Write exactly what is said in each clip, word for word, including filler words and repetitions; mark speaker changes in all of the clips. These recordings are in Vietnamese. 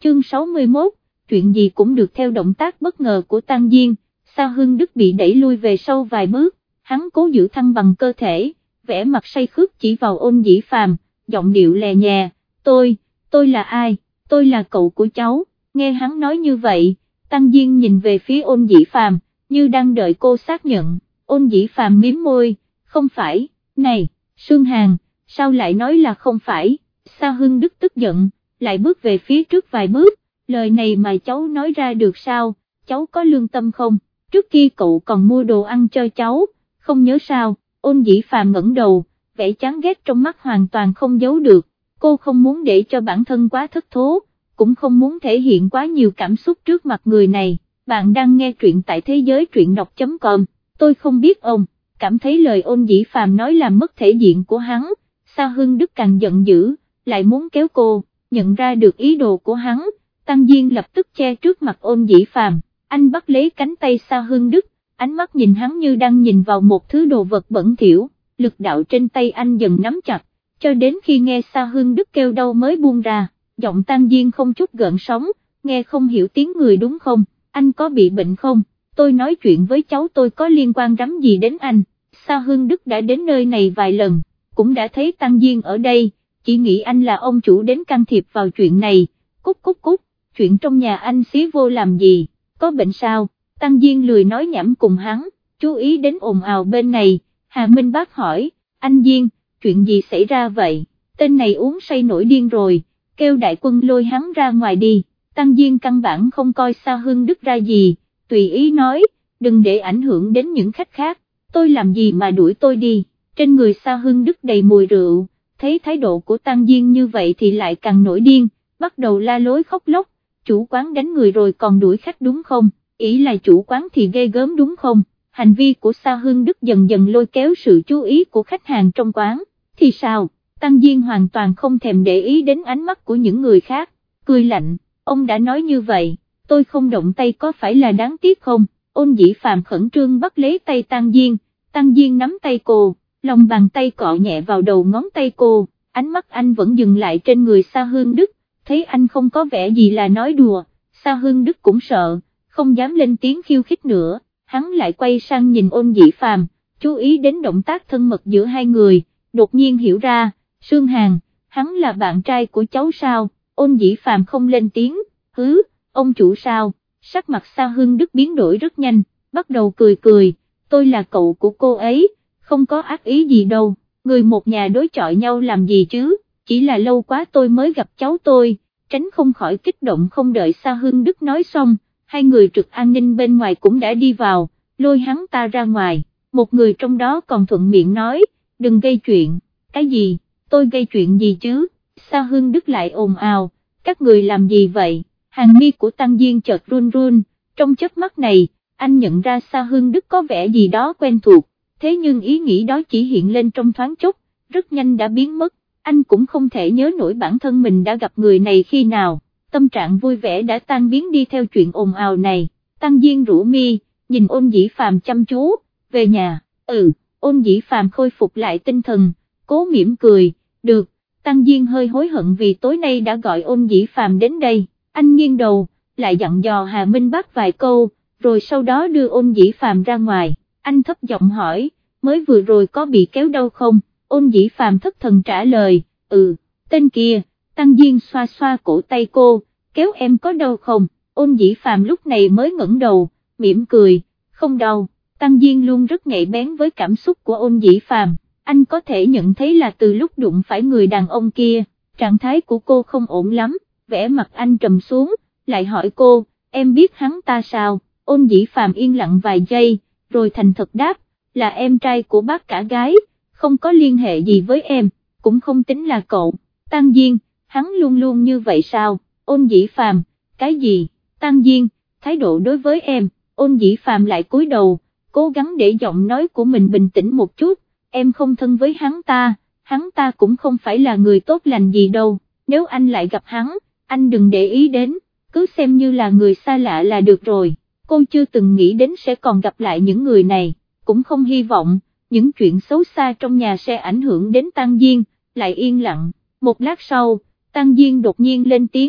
Speaker 1: chương sáu mươi mốt, chuyện gì cũng được theo động tác bất ngờ của Tăng Diên, Sa Hưng Đức bị đẩy lui về sau vài bước, hắn cố giữ thăng bằng cơ thể, vẻ mặt say khướt chỉ vào Ôn Dĩ Phàm, giọng điệu lè nhè, tôi, tôi là ai, tôi là cậu của cháu, nghe hắn nói như vậy, Tăng Diên nhìn về phía Ôn Dĩ Phàm, như đang đợi cô xác nhận, Ôn Dĩ Phàm mím môi, không phải, này, Sương Hàn, sao lại nói là không phải, Sa Hưng Đức tức giận, lại bước về phía trước vài bước, lời này mà cháu nói ra được sao, cháu có lương tâm không, trước kia cậu còn mua đồ ăn cho cháu, không nhớ sao, Ôn Dĩ Phàm ngẩng đầu, vẻ chán ghét trong mắt hoàn toàn không giấu được, cô không muốn để cho bản thân quá thất thố, cũng không muốn thể hiện quá nhiều cảm xúc trước mặt người này, bạn đang nghe truyện tại thế giới truyện đọc chấm com, tôi không biết ông, cảm thấy lời Ôn Dĩ Phàm nói làm mất thể diện của hắn, Sa Hưng Đức càng giận dữ, lại muốn kéo cô, nhận ra được ý đồ của hắn, Tăng Diên lập tức che trước mặt Ôn Dĩ Phàm, anh bắt lấy cánh tay Sa Hưng Đức, ánh mắt nhìn hắn như đang nhìn vào một thứ đồ vật bẩn thỉu, lực đạo trên tay anh dần nắm chặt, cho đến khi nghe Sa Hưng Đức kêu đau mới buông ra, giọng Tăng Diên không chút gợn sóng, nghe không hiểu tiếng người đúng không, anh có bị bệnh không, tôi nói chuyện với cháu tôi có liên quan rắm gì đến anh, Sa Hưng Đức đã đến nơi này vài lần, cũng đã thấy Tăng Diên ở đây, chỉ nghĩ anh là ông chủ đến can thiệp vào chuyện này, cút cút cút, chuyện trong nhà anh xí vô làm gì, có bệnh sao, Tăng Diên lười nói nhảm cùng hắn, chú ý đến ồn ào bên này, Hà Minh Bác hỏi, anh Diên, chuyện gì xảy ra vậy, tên này uống say nổi điên rồi, kêu đại quân lôi hắn ra ngoài đi, Tăng Diên căn bản không coi Sa Hưng Đức ra gì, tùy ý nói, đừng để ảnh hưởng đến những khách khác, tôi làm gì mà đuổi tôi đi, trên người Sa Hưng Đức đầy mùi rượu, thấy thái độ của Tăng Diên như vậy thì lại càng nổi điên, bắt đầu la lối khóc lóc, chủ quán đánh người rồi còn đuổi khách đúng không, ý là chủ quán thì ghê gớm đúng không, hành vi của Sa Hưng Đức dần dần lôi kéo sự chú ý của khách hàng trong quán, thì sao, Tăng Diên hoàn toàn không thèm để ý đến ánh mắt của những người khác, cười lạnh, ông đã nói như vậy, tôi không động tay có phải là đáng tiếc không, Ôn Dĩ Phàm khẩn trương bắt lấy tay Tăng Diên, Tăng Diên nắm tay cô, lòng bàn tay cọ nhẹ vào đầu ngón tay cô, ánh mắt anh vẫn dừng lại trên người Sa Hưng Đức, thấy anh không có vẻ gì là nói đùa, Sa Hưng Đức cũng sợ, không dám lên tiếng khiêu khích nữa, hắn lại quay sang nhìn Ôn Dĩ Phàm, chú ý đến động tác thân mật giữa hai người, đột nhiên hiểu ra, Sương Hàn, hắn là bạn trai của cháu sao, Ôn Dĩ Phàm không lên tiếng, hứ, ông chủ sao, sắc mặt Sa Hưng Đức biến đổi rất nhanh, bắt đầu cười cười, tôi là cậu của cô ấy, không có ác ý gì đâu, người một nhà đối chọi nhau làm gì chứ, chỉ là lâu quá tôi mới gặp cháu tôi, tránh không khỏi kích động. Không đợi Sa Hưng Đức nói xong, hai người trực an ninh bên ngoài cũng đã đi vào, lôi hắn ta ra ngoài, một người trong đó còn thuận miệng nói, đừng gây chuyện, cái gì, tôi gây chuyện gì chứ, Sa Hưng Đức lại ồn ào, các người làm gì vậy, hàng mi của Tăng Diên chợt run run, trong chớp mắt này, anh nhận ra Sa Hưng Đức có vẻ gì đó quen thuộc, thế nhưng ý nghĩ đó chỉ hiện lên trong thoáng chốc, rất nhanh đã biến mất, anh cũng không thể nhớ nổi bản thân mình đã gặp người này khi nào, tâm trạng vui vẻ đã tan biến đi theo chuyện ồn ào này, Tăng Diên rũ mi, nhìn Ôn Dĩ Phàm chăm chú, về nhà, ừ, Ôn Dĩ Phàm khôi phục lại tinh thần, cố mỉm cười, được, Tăng Diên hơi hối hận vì tối nay đã gọi Ôn Dĩ Phàm đến đây, anh nghiêng đầu, lại dặn dò Hà Minh Bác vài câu, rồi sau đó đưa Ôn Dĩ Phàm ra ngoài, anh thấp giọng hỏi, mới vừa rồi có bị kéo đâu không, Ôn Dĩ Phàm thất thần trả lời, ừ, tên kia, Tăng Diên xoa xoa cổ tay cô, kéo em có đau không, Ôn Dĩ Phàm lúc này mới ngẩng đầu, mỉm cười, không đau, Tăng Diên luôn rất nhạy bén với cảm xúc của Ôn Dĩ Phàm, anh có thể nhận thấy là từ lúc đụng phải người đàn ông kia, trạng thái của cô không ổn lắm, vẻ mặt anh trầm xuống, lại hỏi cô, em biết hắn ta sao, Ôn Dĩ Phàm yên lặng vài giây, rồi thành thật đáp, là em trai của bác cả gái, không có liên hệ gì với em, cũng không tính là cậu, Tăng Diên, hắn luôn luôn như vậy sao, Ôn Dĩ Phàm, cái gì, Tăng Diên, thái độ đối với em, Ôn Dĩ Phàm lại cúi đầu, cố gắng để giọng nói của mình bình tĩnh một chút, em không thân với hắn ta, hắn ta cũng không phải là người tốt lành gì đâu, nếu anh lại gặp hắn, anh đừng để ý đến, cứ xem như là người xa lạ là được rồi, cô chưa từng nghĩ đến sẽ còn gặp lại những người này, cũng không hy vọng, những chuyện xấu xa trong nhà sẽ ảnh hưởng đến Tăng Diên, lại yên lặng, một lát sau, Tăng Diên đột nhiên lên tiếng,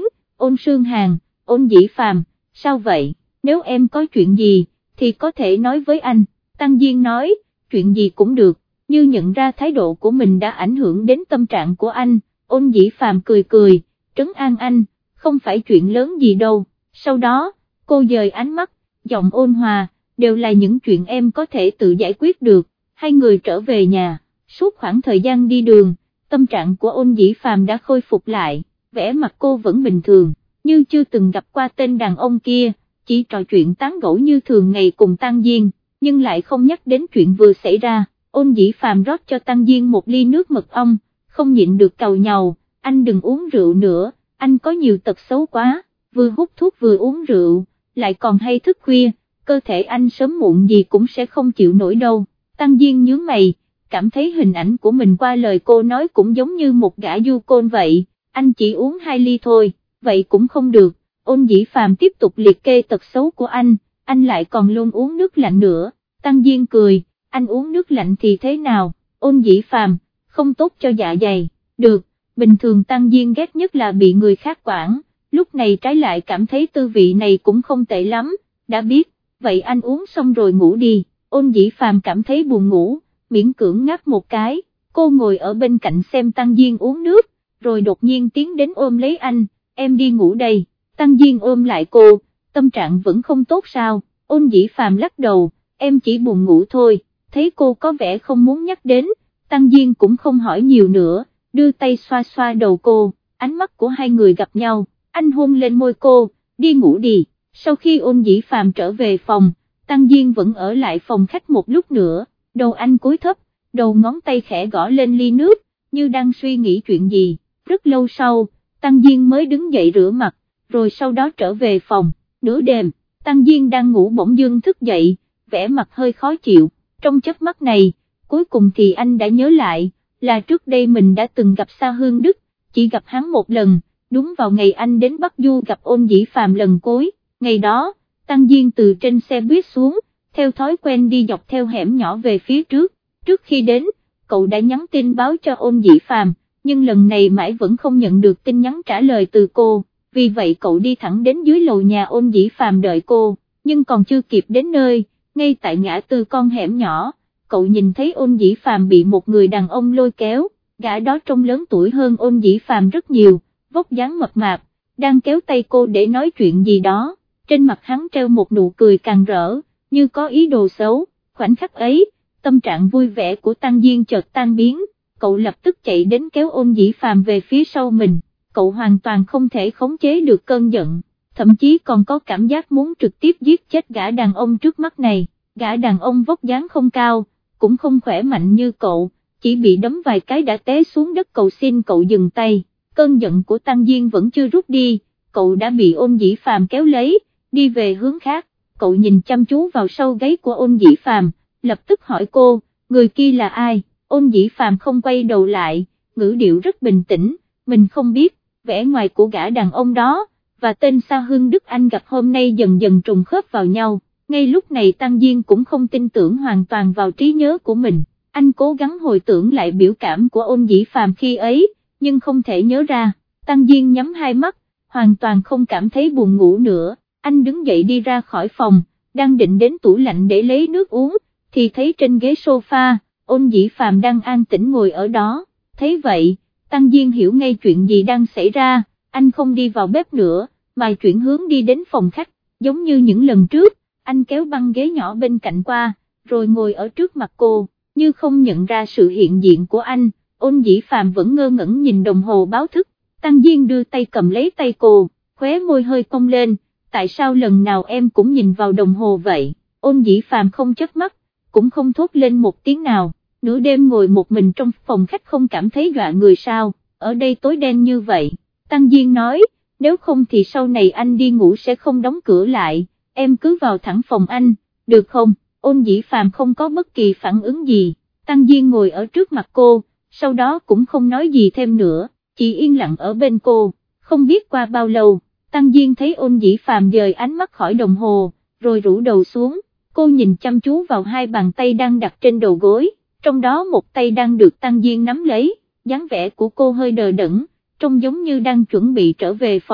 Speaker 1: Ôn Sương Hàn, Ôn Dĩ Phàm, sao vậy, nếu em có chuyện gì, thì có thể nói với anh, Tăng Diên nói, chuyện gì cũng được, như nhận ra thái độ của mình đã ảnh hưởng đến tâm trạng của anh, Ôn Dĩ Phàm cười cười, trấn an anh, không phải chuyện lớn gì đâu, sau đó, cô dời ánh mắt, giọng ôn hòa, đều là những chuyện em có thể tự giải quyết được, hai người trở về nhà, suốt khoảng thời gian đi đường, tâm trạng của Ôn Dĩ Phàm đã khôi phục lại, vẻ mặt cô vẫn bình thường, như chưa từng gặp qua tên đàn ông kia, chỉ trò chuyện tán gẫu như thường ngày cùng Tăng Diên, nhưng lại không nhắc đến chuyện vừa xảy ra. Ôn Dĩ Phàm rót cho Tăng Diên một ly nước mật ong, không nhịn được càu nhàu, anh đừng uống rượu nữa, anh có nhiều tật xấu quá, vừa hút thuốc vừa uống rượu, lại còn hay thức khuya, cơ thể anh sớm muộn gì cũng sẽ không chịu nổi đâu. Tăng Diên nhướng mày, cảm thấy hình ảnh của mình qua lời cô nói cũng giống như một gã du côn vậy, anh chỉ uống hai ly thôi, vậy cũng không được. Ôn Dĩ Phàm tiếp tục liệt kê tật xấu của anh, anh lại còn luôn uống nước lạnh nữa. Tăng Diên cười, anh uống nước lạnh thì thế nào, Ôn Dĩ Phàm, không tốt cho dạ dày, được, bình thường Tăng Diên ghét nhất là bị người khác quản, lúc này trái lại cảm thấy tư vị này cũng không tệ lắm, đã biết, vậy anh uống xong rồi ngủ đi. Ôn Dĩ Phàm cảm thấy buồn ngủ, miễn cưỡng ngáp một cái, cô ngồi ở bên cạnh xem Tăng Diên uống nước, rồi đột nhiên tiến đến ôm lấy anh, em đi ngủ đây. Tăng Diên ôm lại cô, tâm trạng vẫn không tốt sao, Ôn Dĩ Phàm lắc đầu, em chỉ buồn ngủ thôi, thấy cô có vẻ không muốn nhắc đến, Tăng Diên cũng không hỏi nhiều nữa, đưa tay xoa xoa đầu cô, ánh mắt của hai người gặp nhau, anh hôn lên môi cô, đi ngủ đi. Sau khi Ôn Dĩ Phàm trở về phòng, Tăng Diên vẫn ở lại phòng khách một lúc nữa, đầu anh cúi thấp, đầu ngón tay khẽ gõ lên ly nước, như đang suy nghĩ chuyện gì, rất lâu sau, Tăng Diên mới đứng dậy rửa mặt, rồi sau đó trở về phòng. Nửa đêm, Tăng Diên đang ngủ bỗng dưng thức dậy, vẻ mặt hơi khó chịu, trong chớp mắt này, cuối cùng thì anh đã nhớ lại, là trước đây mình đã từng gặp Sa Hương Đức, chỉ gặp hắn một lần, đúng vào ngày anh đến Bắc Du gặp Ôn Dĩ Phàm lần cuối, ngày đó, Tăng Diên từ trên xe buýt xuống, theo thói quen đi dọc theo hẻm nhỏ về phía trước, trước khi đến, cậu đã nhắn tin báo cho Ôn Dĩ Phàm, nhưng lần này mãi vẫn không nhận được tin nhắn trả lời từ cô. Vì vậy cậu đi thẳng đến dưới lầu nhà Ôn Dĩ Phàm đợi cô, nhưng còn chưa kịp đến nơi, ngay tại ngã tư con hẻm nhỏ, cậu nhìn thấy Ôn Dĩ Phàm bị một người đàn ông lôi kéo, gã đó trông lớn tuổi hơn Ôn Dĩ Phàm rất nhiều, vóc dáng mập mạp, đang kéo tay cô để nói chuyện gì đó, trên mặt hắn treo một nụ cười càng rỡ, như có ý đồ xấu. Khoảnh khắc ấy, tâm trạng vui vẻ của Tăng Diên chợt tan biến, cậu lập tức chạy đến kéo Ôn Dĩ Phàm về phía sau mình. Cậu hoàn toàn không thể khống chế được cơn giận, thậm chí còn có cảm giác muốn trực tiếp giết chết gã đàn ông trước mắt này. Gã đàn ông vóc dáng không cao, cũng không khỏe mạnh như cậu, chỉ bị đấm vài cái đã té xuống đất. Cậu xin cậu dừng tay, cơn giận của Tăng Diên vẫn chưa rút đi, cậu đã bị Ôn Dĩ Phàm kéo lấy, đi về hướng khác. Cậu nhìn chăm chú vào sau gáy của Ôn Dĩ Phàm, lập tức hỏi cô, người kia là ai? Ôn Dĩ Phàm không quay đầu lại, ngữ điệu rất bình tĩnh, mình không biết. Vẻ ngoài của gã đàn ông đó, và tên Sa Hương Đức anh gặp hôm nay dần dần trùng khớp vào nhau, ngay lúc này Tăng Diên cũng không tin tưởng hoàn toàn vào trí nhớ của mình, anh cố gắng hồi tưởng lại biểu cảm của Ôn Dĩ Phàm khi ấy, nhưng không thể nhớ ra. Tăng Diên nhắm hai mắt, hoàn toàn không cảm thấy buồn ngủ nữa, anh đứng dậy đi ra khỏi phòng, đang định đến tủ lạnh để lấy nước uống, thì thấy trên ghế sofa, Ôn Dĩ Phàm đang an tĩnh ngồi ở đó, thấy vậy, Tăng Diên hiểu ngay chuyện gì đang xảy ra, anh không đi vào bếp nữa, mà chuyển hướng đi đến phòng khách, giống như những lần trước, anh kéo băng ghế nhỏ bên cạnh qua, rồi ngồi ở trước mặt cô, như không nhận ra sự hiện diện của anh. Ôn Dĩ Phàm vẫn ngơ ngẩn nhìn đồng hồ báo thức, Tăng Diên đưa tay cầm lấy tay cô, khóe môi hơi cong lên, tại sao lần nào em cũng nhìn vào đồng hồ vậy? Ôn Dĩ Phàm không chớp mắt, cũng không thốt lên một tiếng nào. Nửa đêm ngồi một mình trong phòng khách không cảm thấy dọa người sao, ở đây tối đen như vậy. Tăng Diên nói, nếu không thì sau này anh đi ngủ sẽ không đóng cửa lại, em cứ vào thẳng phòng anh, được không? Ôn Dĩ Phàm không có bất kỳ phản ứng gì, Tăng Diên ngồi ở trước mặt cô, sau đó cũng không nói gì thêm nữa, chỉ yên lặng ở bên cô. Không biết qua bao lâu, Tăng Diên thấy Ôn Dĩ Phàm dời ánh mắt khỏi đồng hồ, rồi rũ đầu xuống, cô nhìn chăm chú vào hai bàn tay đang đặt trên đầu gối, trong đó một tay đang được Tăng Diên nắm lấy, dáng vẻ của cô hơi đờ đẫn, trông giống như đang chuẩn bị trở về phòng.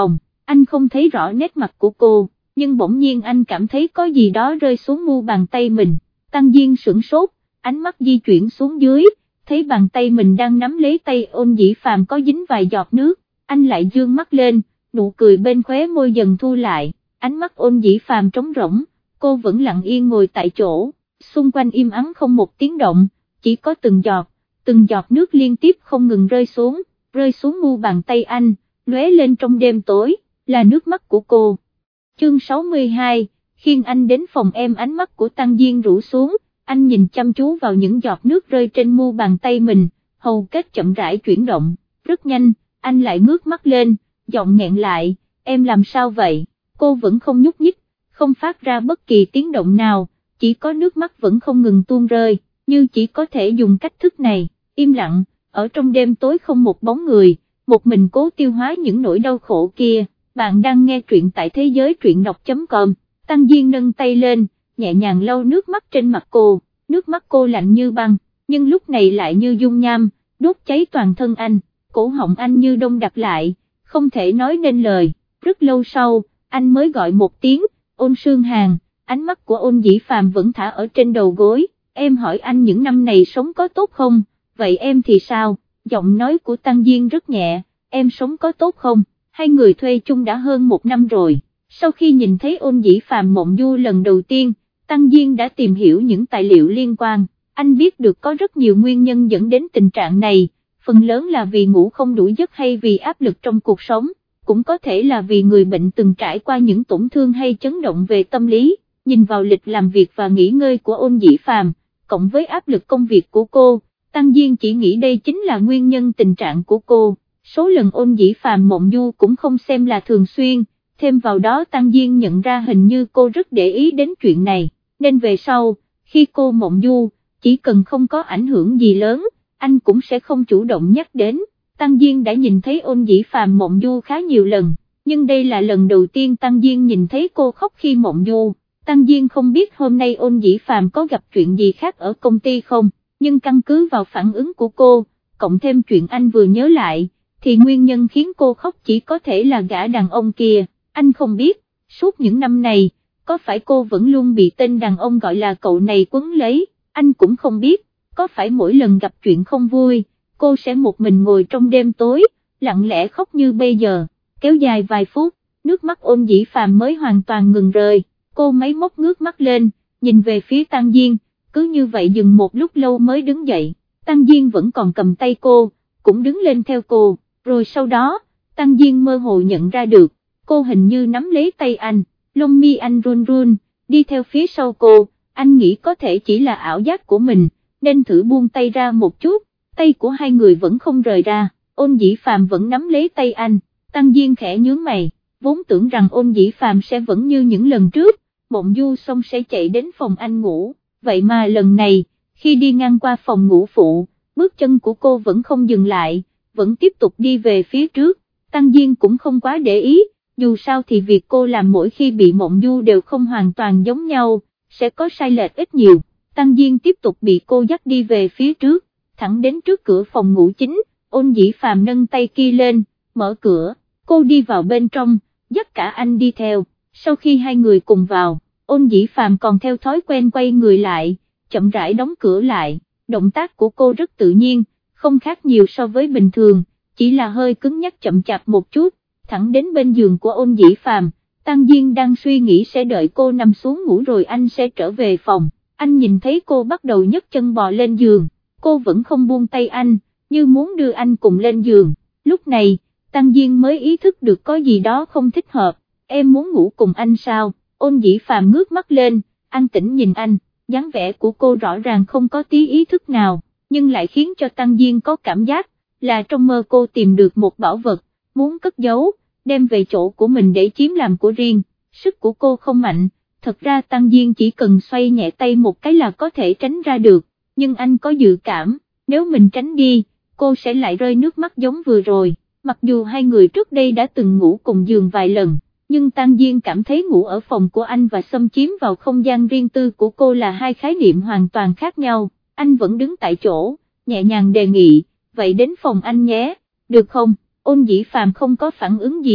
Speaker 1: anh không thấy rõ nét mặt của cô, nhưng bỗng nhiên anh cảm thấy có gì đó rơi xuống mu bàn tay mình. Tăng Diên sửng sốt, ánh mắt di chuyển xuống dưới, thấy bàn tay mình đang nắm lấy tay Ôn Dĩ Phàm có dính vài giọt nước, anh lại dương mắt lên, nụ cười bên khóe môi dần thu lại, ánh mắt Ôn Dĩ Phàm trống rỗng, cô vẫn lặng yên ngồi tại chỗ, xung quanh im ắng không một tiếng động, chỉ có từng giọt, từng giọt nước liên tiếp không ngừng rơi xuống, rơi xuống mu bàn tay anh, lóe lên trong đêm tối, là nước mắt của cô. Chương sáu mươi hai, khiêng anh đến phòng em. Ánh mắt của Tăng Diên rũ xuống, anh nhìn chăm chú vào những giọt nước rơi trên mu bàn tay mình, hầu kết chậm rãi chuyển động, rất nhanh, anh lại ngước mắt lên, giọng nghẹn lại, em làm sao vậy? Cô vẫn không nhúc nhích, không phát ra bất kỳ tiếng động nào, chỉ có nước mắt vẫn không ngừng tuôn rơi, như chỉ có thể dùng cách thức này, im lặng, ở trong đêm tối không một bóng người, một mình cố tiêu hóa những nỗi đau khổ kia. Bạn đang nghe truyện tại thế giới truyện đọc chấm com. Tăng Diên nâng tay lên, nhẹ nhàng lau nước mắt trên mặt cô, nước mắt cô lạnh như băng, nhưng lúc này lại như dung nham, đốt cháy toàn thân anh, cổ họng anh như đông đặc lại, không thể nói nên lời. Rất lâu sau, anh mới gọi một tiếng, Ôn Sương Hàn. Ánh mắt của Ôn Dĩ Phàm vẫn thả ở trên đầu gối, em hỏi anh những năm này sống có tốt không, vậy em thì sao? Giọng nói của Tăng Diên rất nhẹ, em sống có tốt không? Hai người thuê chung đã hơn một năm rồi. Sau khi nhìn thấy Ôn Dĩ Phàm mộng du lần đầu tiên, Tăng Diên đã tìm hiểu những tài liệu liên quan, anh biết được có rất nhiều nguyên nhân dẫn đến tình trạng này, phần lớn là vì ngủ không đủ giấc hay vì áp lực trong cuộc sống, cũng có thể là vì người bệnh từng trải qua những tổn thương hay chấn động về tâm lý. Nhìn vào lịch làm việc và nghỉ ngơi của Ôn Dĩ Phàm, cộng với áp lực công việc của cô, Tăng Diên chỉ nghĩ đây chính là nguyên nhân tình trạng của cô. Số lần Ôn Dĩ Phàm mộng du cũng không xem là thường xuyên, thêm vào đó Tăng Diên nhận ra hình như cô rất để ý đến chuyện này, nên về sau, khi cô mộng du, chỉ cần không có ảnh hưởng gì lớn, anh cũng sẽ không chủ động nhắc đến. Tăng Diên đã nhìn thấy Ôn Dĩ Phàm mộng du khá nhiều lần, nhưng đây là lần đầu tiên Tăng Diên nhìn thấy cô khóc khi mộng du. Tăng Diên không biết hôm nay Ôn Dĩ Phàm có gặp chuyện gì khác ở công ty không, nhưng căn cứ vào phản ứng của cô, cộng thêm chuyện anh vừa nhớ lại, thì nguyên nhân khiến cô khóc chỉ có thể là gã đàn ông kia. Anh không biết, suốt những năm này, có phải cô vẫn luôn bị tên đàn ông gọi là cậu này quấn lấy, anh cũng không biết, có phải mỗi lần gặp chuyện không vui, cô sẽ một mình ngồi trong đêm tối, lặng lẽ khóc như bây giờ, kéo dài vài phút, nước mắt Ôn Dĩ Phàm mới hoàn toàn ngừng rơi, cô máy móc ngước mắt lên, nhìn về phía Tăng Diên, cứ như vậy dừng một lúc lâu mới đứng dậy, Tăng Diên vẫn còn cầm tay cô, cũng đứng lên theo cô. Rồi sau đó, Tăng Diên mơ hồ nhận ra được, cô hình như nắm lấy tay anh, lông mi anh run run, đi theo phía sau cô, anh nghĩ có thể chỉ là ảo giác của mình, nên thử buông tay ra một chút, tay của hai người vẫn không rời ra, Ôn Dĩ Phàm vẫn nắm lấy tay anh, Tăng Diên khẽ nhướng mày, vốn tưởng rằng Ôn Dĩ Phàm sẽ vẫn như những lần trước, mộng du xong sẽ chạy đến phòng anh ngủ, vậy mà lần này, khi đi ngang qua phòng ngủ phụ, bước chân của cô vẫn không dừng lại, vẫn tiếp tục đi về phía trước. Tăng Diên cũng không quá để ý, dù sao thì việc cô làm mỗi khi bị mộng du đều không hoàn toàn giống nhau, sẽ có sai lệch ít nhiều. Tăng Diên tiếp tục bị cô dắt đi về phía trước, thẳng đến trước cửa phòng ngủ chính, Ôn Dĩ Phàm nâng tay kia lên, mở cửa, cô đi vào bên trong, dắt cả anh đi theo. Sau khi hai người cùng vào, Ôn Dĩ Phàm còn theo thói quen quay người lại, chậm rãi đóng cửa lại, động tác của cô rất tự nhiên, không khác nhiều so với bình thường, chỉ là hơi cứng nhắc chậm chạp một chút, thẳng đến bên giường của Ôn Dĩ Phàm. Tăng Diên đang suy nghĩ sẽ đợi cô nằm xuống ngủ rồi anh sẽ trở về phòng, anh nhìn thấy cô bắt đầu nhấc chân bò lên giường, cô vẫn không buông tay anh, như muốn đưa anh cùng lên giường. Lúc này, Tăng Diên mới ý thức được có gì đó không thích hợp, em muốn ngủ cùng anh sao? Ôn Dĩ Phàm ngước mắt lên, an tĩnh nhìn anh, dáng vẻ của cô rõ ràng không có tí ý thức nào, nhưng lại khiến cho Tăng Diên có cảm giác là trong mơ cô tìm được một bảo vật, muốn cất giấu, đem về chỗ của mình để chiếm làm của riêng. Sức của cô không mạnh, thật ra Tăng Diên chỉ cần xoay nhẹ tay một cái là có thể tránh ra được, nhưng anh có dự cảm, nếu mình tránh đi, cô sẽ lại rơi nước mắt giống vừa rồi. Mặc dù hai người trước đây đã từng ngủ cùng giường vài lần, nhưng Tăng Diên cảm thấy ngủ ở phòng của anh và xâm chiếm vào không gian riêng tư của cô là hai khái niệm hoàn toàn khác nhau. Anh vẫn đứng tại chỗ, nhẹ nhàng đề nghị, vậy đến phòng anh nhé, được không? Ôn Dĩ Phàm không có phản ứng gì,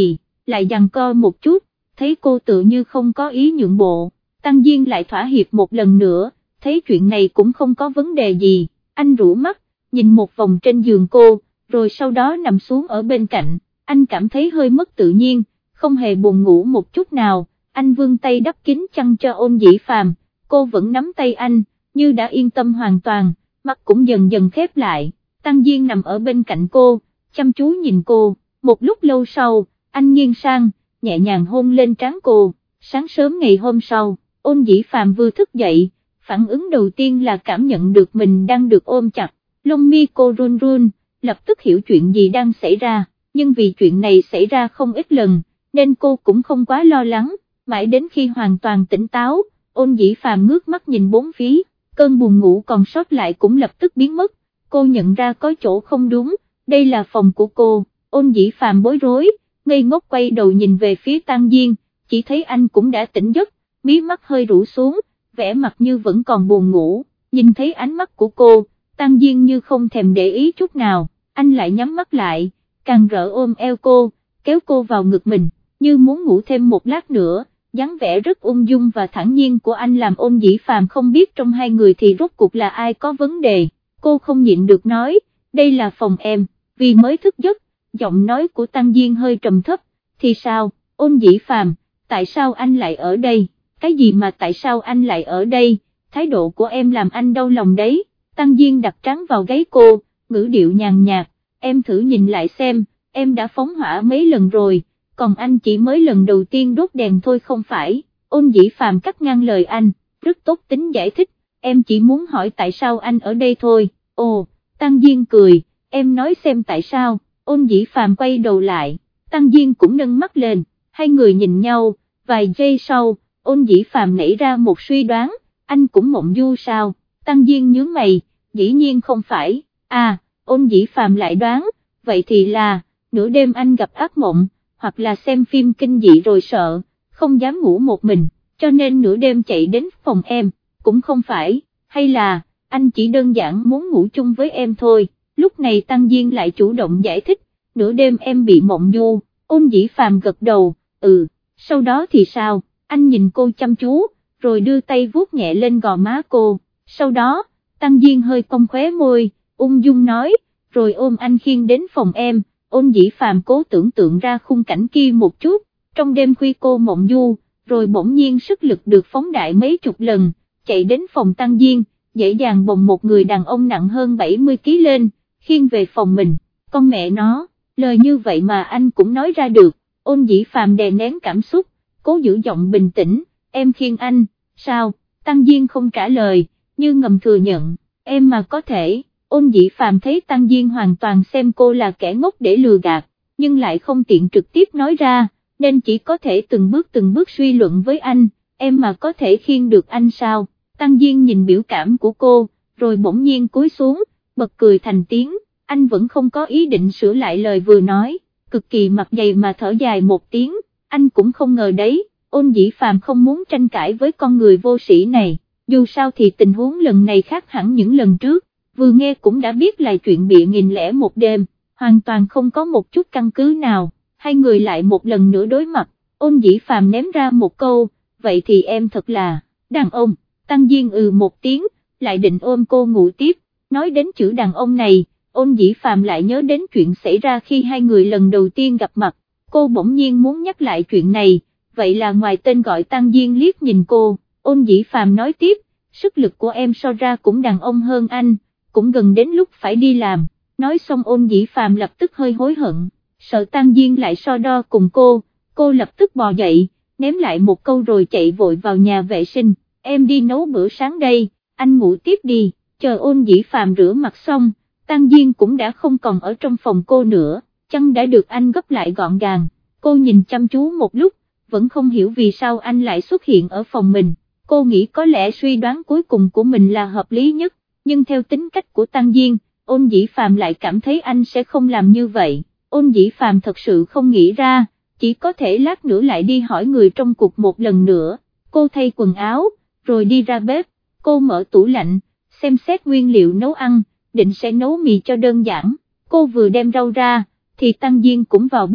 Speaker 1: lại giằng co một chút, thấy cô tự như không có ý nhượng bộ, Tăng Diên lại thỏa hiệp một lần nữa, thấy chuyện này cũng không có vấn đề gì, anh rũ mắt, nhìn một vòng trên giường cô, rồi sau đó nằm xuống ở bên cạnh, anh cảm thấy hơi mất tự nhiên, không hề buồn ngủ một chút nào, anh vươn tay đắp kín chăn cho Ôn Dĩ Phàm, cô vẫn nắm tay anh, như đã yên tâm hoàn toàn, mắt cũng dần dần khép lại, Tăng Diên nằm ở bên cạnh cô, chăm chú nhìn cô, một lúc lâu sau, anh nghiêng sang, nhẹ nhàng hôn lên trán cô, sáng sớm ngày hôm sau, Ôn Dĩ Phàm vừa thức dậy, phản ứng đầu tiên là cảm nhận được mình đang được ôm chặt, lông mi cô run run, lập tức hiểu chuyện gì đang xảy ra, nhưng vì chuyện này xảy ra không ít lần, nên cô cũng không quá lo lắng, mãi đến khi hoàn toàn tỉnh táo, Ôn Dĩ Phàm ngước mắt nhìn bốn phía, cơn buồn ngủ còn sót lại cũng lập tức biến mất, cô nhận ra có chỗ không đúng, đây là phòng của cô, Ôn Dĩ Phàm bối rối, ngây ngốc quay đầu nhìn về phía Tăng Diên, chỉ thấy anh cũng đã tỉnh giấc, mí mắt hơi rũ xuống, vẻ mặt như vẫn còn buồn ngủ, nhìn thấy ánh mắt của cô, Tăng Diên như không thèm để ý chút nào, anh lại nhắm mắt lại, càng rỡ ôm eo cô, kéo cô vào ngực mình, như muốn ngủ thêm một lát nữa, dáng vẻ rất ung dung và thản nhiên của anh làm Ôn Dĩ Phàm không biết trong hai người thì rốt cuộc là ai có vấn đề, cô không nhịn được nói, đây là phòng em, vì mới thức giấc, giọng nói của Tăng Diên hơi trầm thấp, thì sao, Ôn Dĩ Phàm, tại sao anh lại ở đây, cái gì mà tại sao anh lại ở đây, thái độ của em làm anh đau lòng đấy, Tăng Diên đặt trán vào gáy cô, ngữ điệu nhàn nhạt, em thử nhìn lại xem, em đã phóng hỏa mấy lần rồi, còn anh chỉ mới lần đầu tiên đốt đèn thôi không phải, Ôn Dĩ Phàm cắt ngang lời anh, rất tốt tính giải thích, em chỉ muốn hỏi tại sao anh ở đây thôi, ồ, Tăng Diên cười, em nói xem tại sao, Ôn Dĩ Phàm quay đầu lại, Tăng Diên cũng nâng mắt lên, hai người nhìn nhau, vài giây sau, Ôn Dĩ Phàm nảy ra một suy đoán, anh cũng mộng du sao, Tăng Diên nhướng mày, dĩ nhiên không phải, à, Ôn Dĩ Phàm lại đoán, vậy thì là, nửa đêm anh gặp ác mộng, hoặc là xem phim kinh dị rồi sợ, không dám ngủ một mình, cho nên nửa đêm chạy đến phòng em, cũng không phải, hay là, anh chỉ đơn giản muốn ngủ chung với em thôi, lúc này Tăng Diên lại chủ động giải thích, nửa đêm em bị mộng du, Ôn Dĩ Phàm gật đầu, ừ, sau đó thì sao, anh nhìn cô chăm chú, rồi đưa tay vuốt nhẹ lên gò má cô, sau đó, Tăng Diên hơi cong khóe môi, ung dung nói, rồi ôm anh khiêng đến phòng em, Ôn Dĩ Phàm cố tưởng tượng ra khung cảnh kia một chút, trong đêm khuya cô mộng du, rồi bỗng nhiên sức lực được phóng đại mấy chục lần, chạy đến phòng Tăng Diên, dễ dàng bồng một người đàn ông nặng hơn bảy mươi ki lô gam lên, khiêng về phòng mình, con mẹ nó, lời như vậy mà anh cũng nói ra được, Ôn Dĩ Phàm đè nén cảm xúc, cố giữ giọng bình tĩnh, em khiêng anh, sao, Tăng Diên không trả lời, như ngầm thừa nhận, em mà có thể, Ôn Dĩ Phàm thấy Tăng Diên hoàn toàn xem cô là kẻ ngốc để lừa gạt, nhưng lại không tiện trực tiếp nói ra, nên chỉ có thể từng bước từng bước suy luận với anh, em mà có thể khiêng được anh sao, Tăng Diên nhìn biểu cảm của cô, rồi bỗng nhiên cúi xuống, bật cười thành tiếng, anh vẫn không có ý định sửa lại lời vừa nói, cực kỳ mặt dày mà thở dài một tiếng, anh cũng không ngờ đấy, Ôn Dĩ Phàm không muốn tranh cãi với con người vô sĩ này, dù sao thì tình huống lần này khác hẳn những lần trước, vừa nghe cũng đã biết là chuyện bịa nghìn lẻ một đêm, hoàn toàn không có một chút căn cứ nào, hai người lại một lần nữa đối mặt, Ôn Dĩ Phàm ném ra một câu, vậy thì em thật là, đàn ông, Tăng Diên ừ một tiếng, lại định ôm cô ngủ tiếp, nói đến chữ đàn ông này, Ôn Dĩ Phàm lại nhớ đến chuyện xảy ra khi hai người lần đầu tiên gặp mặt, cô bỗng nhiên muốn nhắc lại chuyện này, vậy là ngoài tên gọi Tăng Diên liếc nhìn cô, Ôn Dĩ Phàm nói tiếp, sức lực của em so ra cũng đàn ông hơn anh, cũng gần đến lúc phải đi làm, nói xong Ôn Dĩ Phàm lập tức hơi hối hận, sợ Tăng Diên lại so đo cùng cô, cô lập tức bò dậy, ném lại một câu rồi chạy vội vào nhà vệ sinh, em đi nấu bữa sáng đây, anh ngủ tiếp đi, chờ Ôn Dĩ Phàm rửa mặt xong, Tăng Diên cũng đã không còn ở trong phòng cô nữa, chăn đã được anh gấp lại gọn gàng, cô nhìn chăm chú một lúc, vẫn không hiểu vì sao anh lại xuất hiện ở phòng mình, cô nghĩ có lẽ suy đoán cuối cùng của mình là hợp lý nhất, nhưng theo tính cách của Tăng Diên, Ôn Dĩ Phàm lại cảm thấy anh sẽ không làm như vậy, Ôn Dĩ Phàm thật sự không nghĩ ra, chỉ có thể lát nữa lại đi hỏi người trong cuộc một lần nữa, cô thay quần áo, rồi đi ra bếp, cô mở tủ lạnh, xem xét nguyên liệu nấu ăn, định sẽ nấu mì cho đơn giản, cô vừa đem rau ra, thì Tăng Diên cũng vào bếp,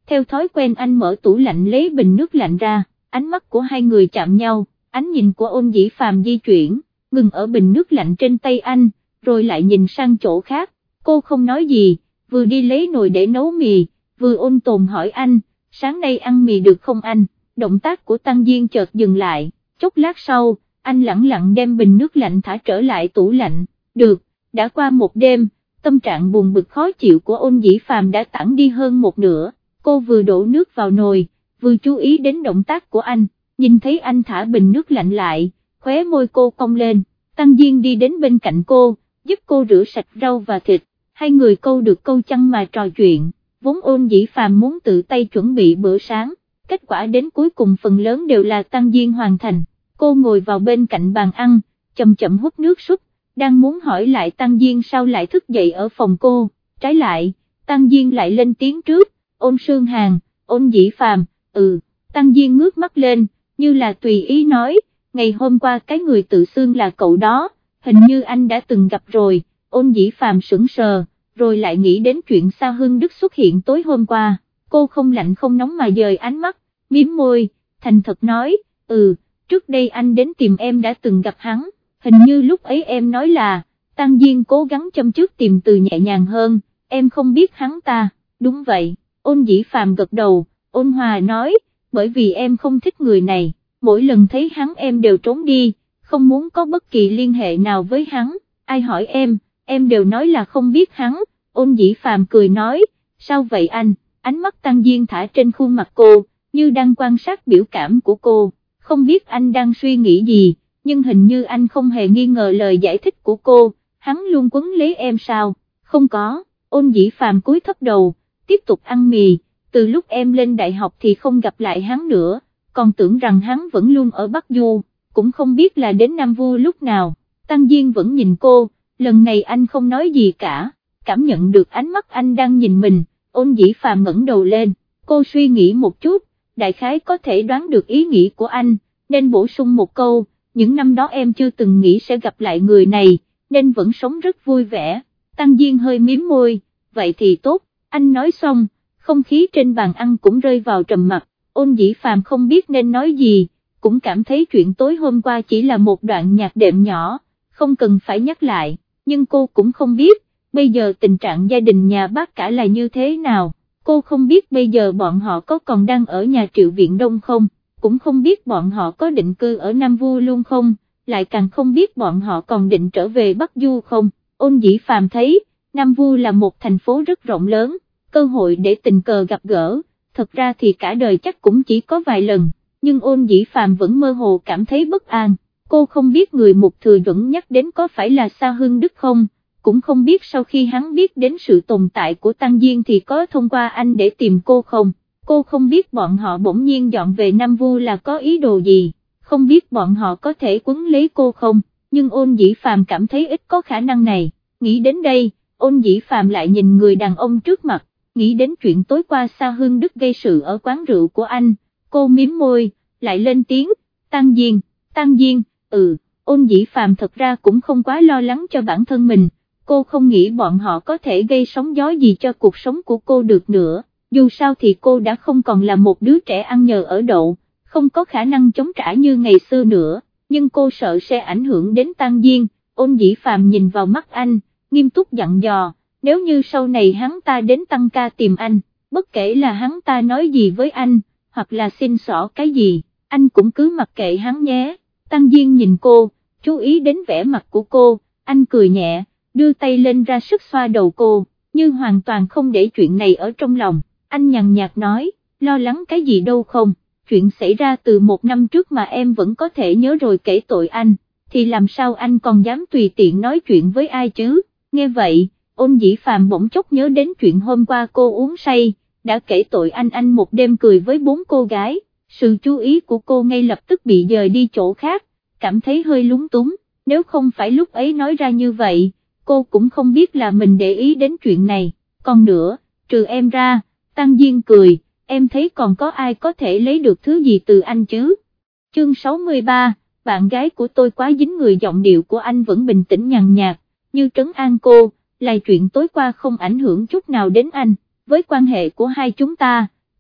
Speaker 1: theo thói quen anh mở tủ lạnh lấy bình nước lạnh ra, ánh mắt của hai người chạm nhau, ánh nhìn của Ôn Dĩ Phàm di chuyển, ngừng ở bình nước lạnh trên tay anh, rồi lại nhìn sang chỗ khác, cô không nói gì, vừa đi lấy nồi để nấu mì, vừa ôn tồn hỏi anh, sáng nay ăn mì được không anh, động tác của Tăng Diên chợt dừng lại, chốc lát sau, anh lẳng lặng đem bình nước lạnh thả trở lại tủ lạnh, được, đã qua một đêm, tâm trạng buồn bực khó chịu của Ôn Dĩ Phàm đã tản đi hơn một nửa, cô vừa đổ nước vào nồi, vừa chú ý đến động tác của anh, nhìn thấy anh thả bình nước lạnh lại, khóe môi cô cong lên, Tăng Diên đi đến bên cạnh cô, giúp cô rửa sạch rau và thịt, hai người câu được câu chăng mà trò chuyện, vốn Ôn Dĩ Phàm muốn tự tay chuẩn bị bữa sáng, kết quả đến cuối cùng phần lớn đều là Tăng Diên hoàn thành, cô ngồi vào bên cạnh bàn ăn, chậm chậm hút nước súp, đang muốn hỏi lại Tăng Diên sao lại thức dậy ở phòng cô, trái lại, Tăng Diên lại lên tiếng trước, Ôn Sương Hàn, Ôn Dĩ Phàm, ừ, Tăng Diên ngước mắt lên, như là tùy ý nói, ngày hôm qua cái người tự xưng là cậu đó, hình như anh đã từng gặp rồi, Ôn Dĩ Phàm sững sờ, rồi lại nghĩ đến chuyện Sa Hưng Đức xuất hiện tối hôm qua, cô không lạnh không nóng mà dời ánh mắt, mím môi, thành thật nói, ừ, trước đây anh đến tìm em đã từng gặp hắn, hình như lúc ấy em nói là, Tăng Diên cố gắng châm chước tìm từ nhẹ nhàng hơn, em không biết hắn ta, đúng vậy, Ôn Dĩ Phàm gật đầu, ôn hòa nói, bởi vì em không thích người này, mỗi lần thấy hắn em đều trốn đi, không muốn có bất kỳ liên hệ nào với hắn, ai hỏi em, em đều nói là không biết hắn, Ôn Dĩ Phàm cười nói, sao vậy anh, ánh mắt Tăng Diên thả trên khuôn mặt cô, như đang quan sát biểu cảm của cô, không biết anh đang suy nghĩ gì, nhưng hình như anh không hề nghi ngờ lời giải thích của cô, hắn luôn quấn lấy em sao, không có, Ôn Dĩ Phàm cúi thấp đầu, tiếp tục ăn mì, từ lúc em lên đại học thì không gặp lại hắn nữa, còn tưởng rằng hắn vẫn luôn ở Bắc Du, cũng không biết là đến Nam Vu lúc nào, Tăng Diên vẫn nhìn cô, lần này anh không nói gì cả, cảm nhận được ánh mắt anh đang nhìn mình, Ôn Dĩ Phàm ngẩng đầu lên, cô suy nghĩ một chút, đại khái có thể đoán được ý nghĩ của anh, nên bổ sung một câu, những năm đó em chưa từng nghĩ sẽ gặp lại người này, nên vẫn sống rất vui vẻ, Tăng Diên hơi mím môi, vậy thì tốt, anh nói xong, không khí trên bàn ăn cũng rơi vào trầm mặc, Ôn Dĩ Phàm không biết nên nói gì, cũng cảm thấy chuyện tối hôm qua chỉ là một đoạn nhạc đệm nhỏ, không cần phải nhắc lại, nhưng cô cũng không biết, bây giờ tình trạng gia đình nhà bác cả là như thế nào, cô không biết bây giờ bọn họ có còn đang ở nhà Triệu Viện Đông không, cũng không biết bọn họ có định cư ở Nam Vu luôn không, lại càng không biết bọn họ còn định trở về Bắc Du không, Ôn Dĩ Phàm thấy, Nam Vu là một thành phố rất rộng lớn, cơ hội để tình cờ gặp gỡ, thật ra thì cả đời chắc cũng chỉ có vài lần, nhưng Ôn Dĩ Phàm vẫn mơ hồ cảm thấy bất an, cô không biết người Mục Thừa Duẩn nhắc đến có phải là Sa Hưng Đức không, cũng không biết sau khi hắn biết đến sự tồn tại của Tăng Diên thì có thông qua anh để tìm cô không, cô không biết bọn họ bỗng nhiên dọn về Nam Vu là có ý đồ gì, không biết bọn họ có thể quấn lấy cô không, nhưng Ôn Dĩ Phàm cảm thấy ít có khả năng này, nghĩ đến đây, Ôn Dĩ Phàm lại nhìn người đàn ông trước mặt, nghĩ đến chuyện tối qua Sa Hưng Đức gây sự ở quán rượu của anh, cô mím môi, lại lên tiếng, Tăng Diên, Tăng Diên, ừ, Ôn Dĩ Phàm thật ra cũng không quá lo lắng cho bản thân mình, cô không nghĩ bọn họ có thể gây sóng gió gì cho cuộc sống của cô được nữa, dù sao thì cô đã không còn là một đứa trẻ ăn nhờ ở đậu, không có khả năng chống trả như ngày xưa nữa, nhưng cô sợ sẽ ảnh hưởng đến Tăng Diên, Ôn Dĩ Phàm nhìn vào mắt anh, nghiêm túc dặn dò, nếu như sau này hắn ta đến tăng ca tìm anh, bất kể là hắn ta nói gì với anh, hoặc là xin xỏ cái gì, anh cũng cứ mặc kệ hắn nhé. Tăng Diên nhìn cô, chú ý đến vẻ mặt của cô, anh cười nhẹ, đưa tay lên ra sức xoa đầu cô, như hoàn toàn không để chuyện này ở trong lòng, anh nhàn nhạt nói, lo lắng cái gì đâu không, chuyện xảy ra từ một năm trước mà em vẫn có thể nhớ rồi kể tội anh, thì làm sao anh còn dám tùy tiện nói chuyện với ai chứ, nghe vậy. Ôn Dĩ Phàm bỗng chốc nhớ đến chuyện hôm qua cô uống say, đã kể tội anh anh một đêm cười với bốn cô gái, sự chú ý của cô ngay lập tức bị dời đi chỗ khác, cảm thấy hơi lúng túng, nếu không phải lúc ấy nói ra như vậy, cô cũng không biết là mình để ý đến chuyện này, còn nữa, trừ em ra, Tăng Diên cười, em thấy còn có ai có thể lấy được thứ gì từ anh chứ? Chương sáu mươi ba, bạn gái của tôi quá dính người, giọng điệu của anh vẫn bình tĩnh nhàn nhạt, như trấn an cô, là chuyện tối qua không ảnh hưởng chút nào đến anh, với quan hệ của hai chúng ta,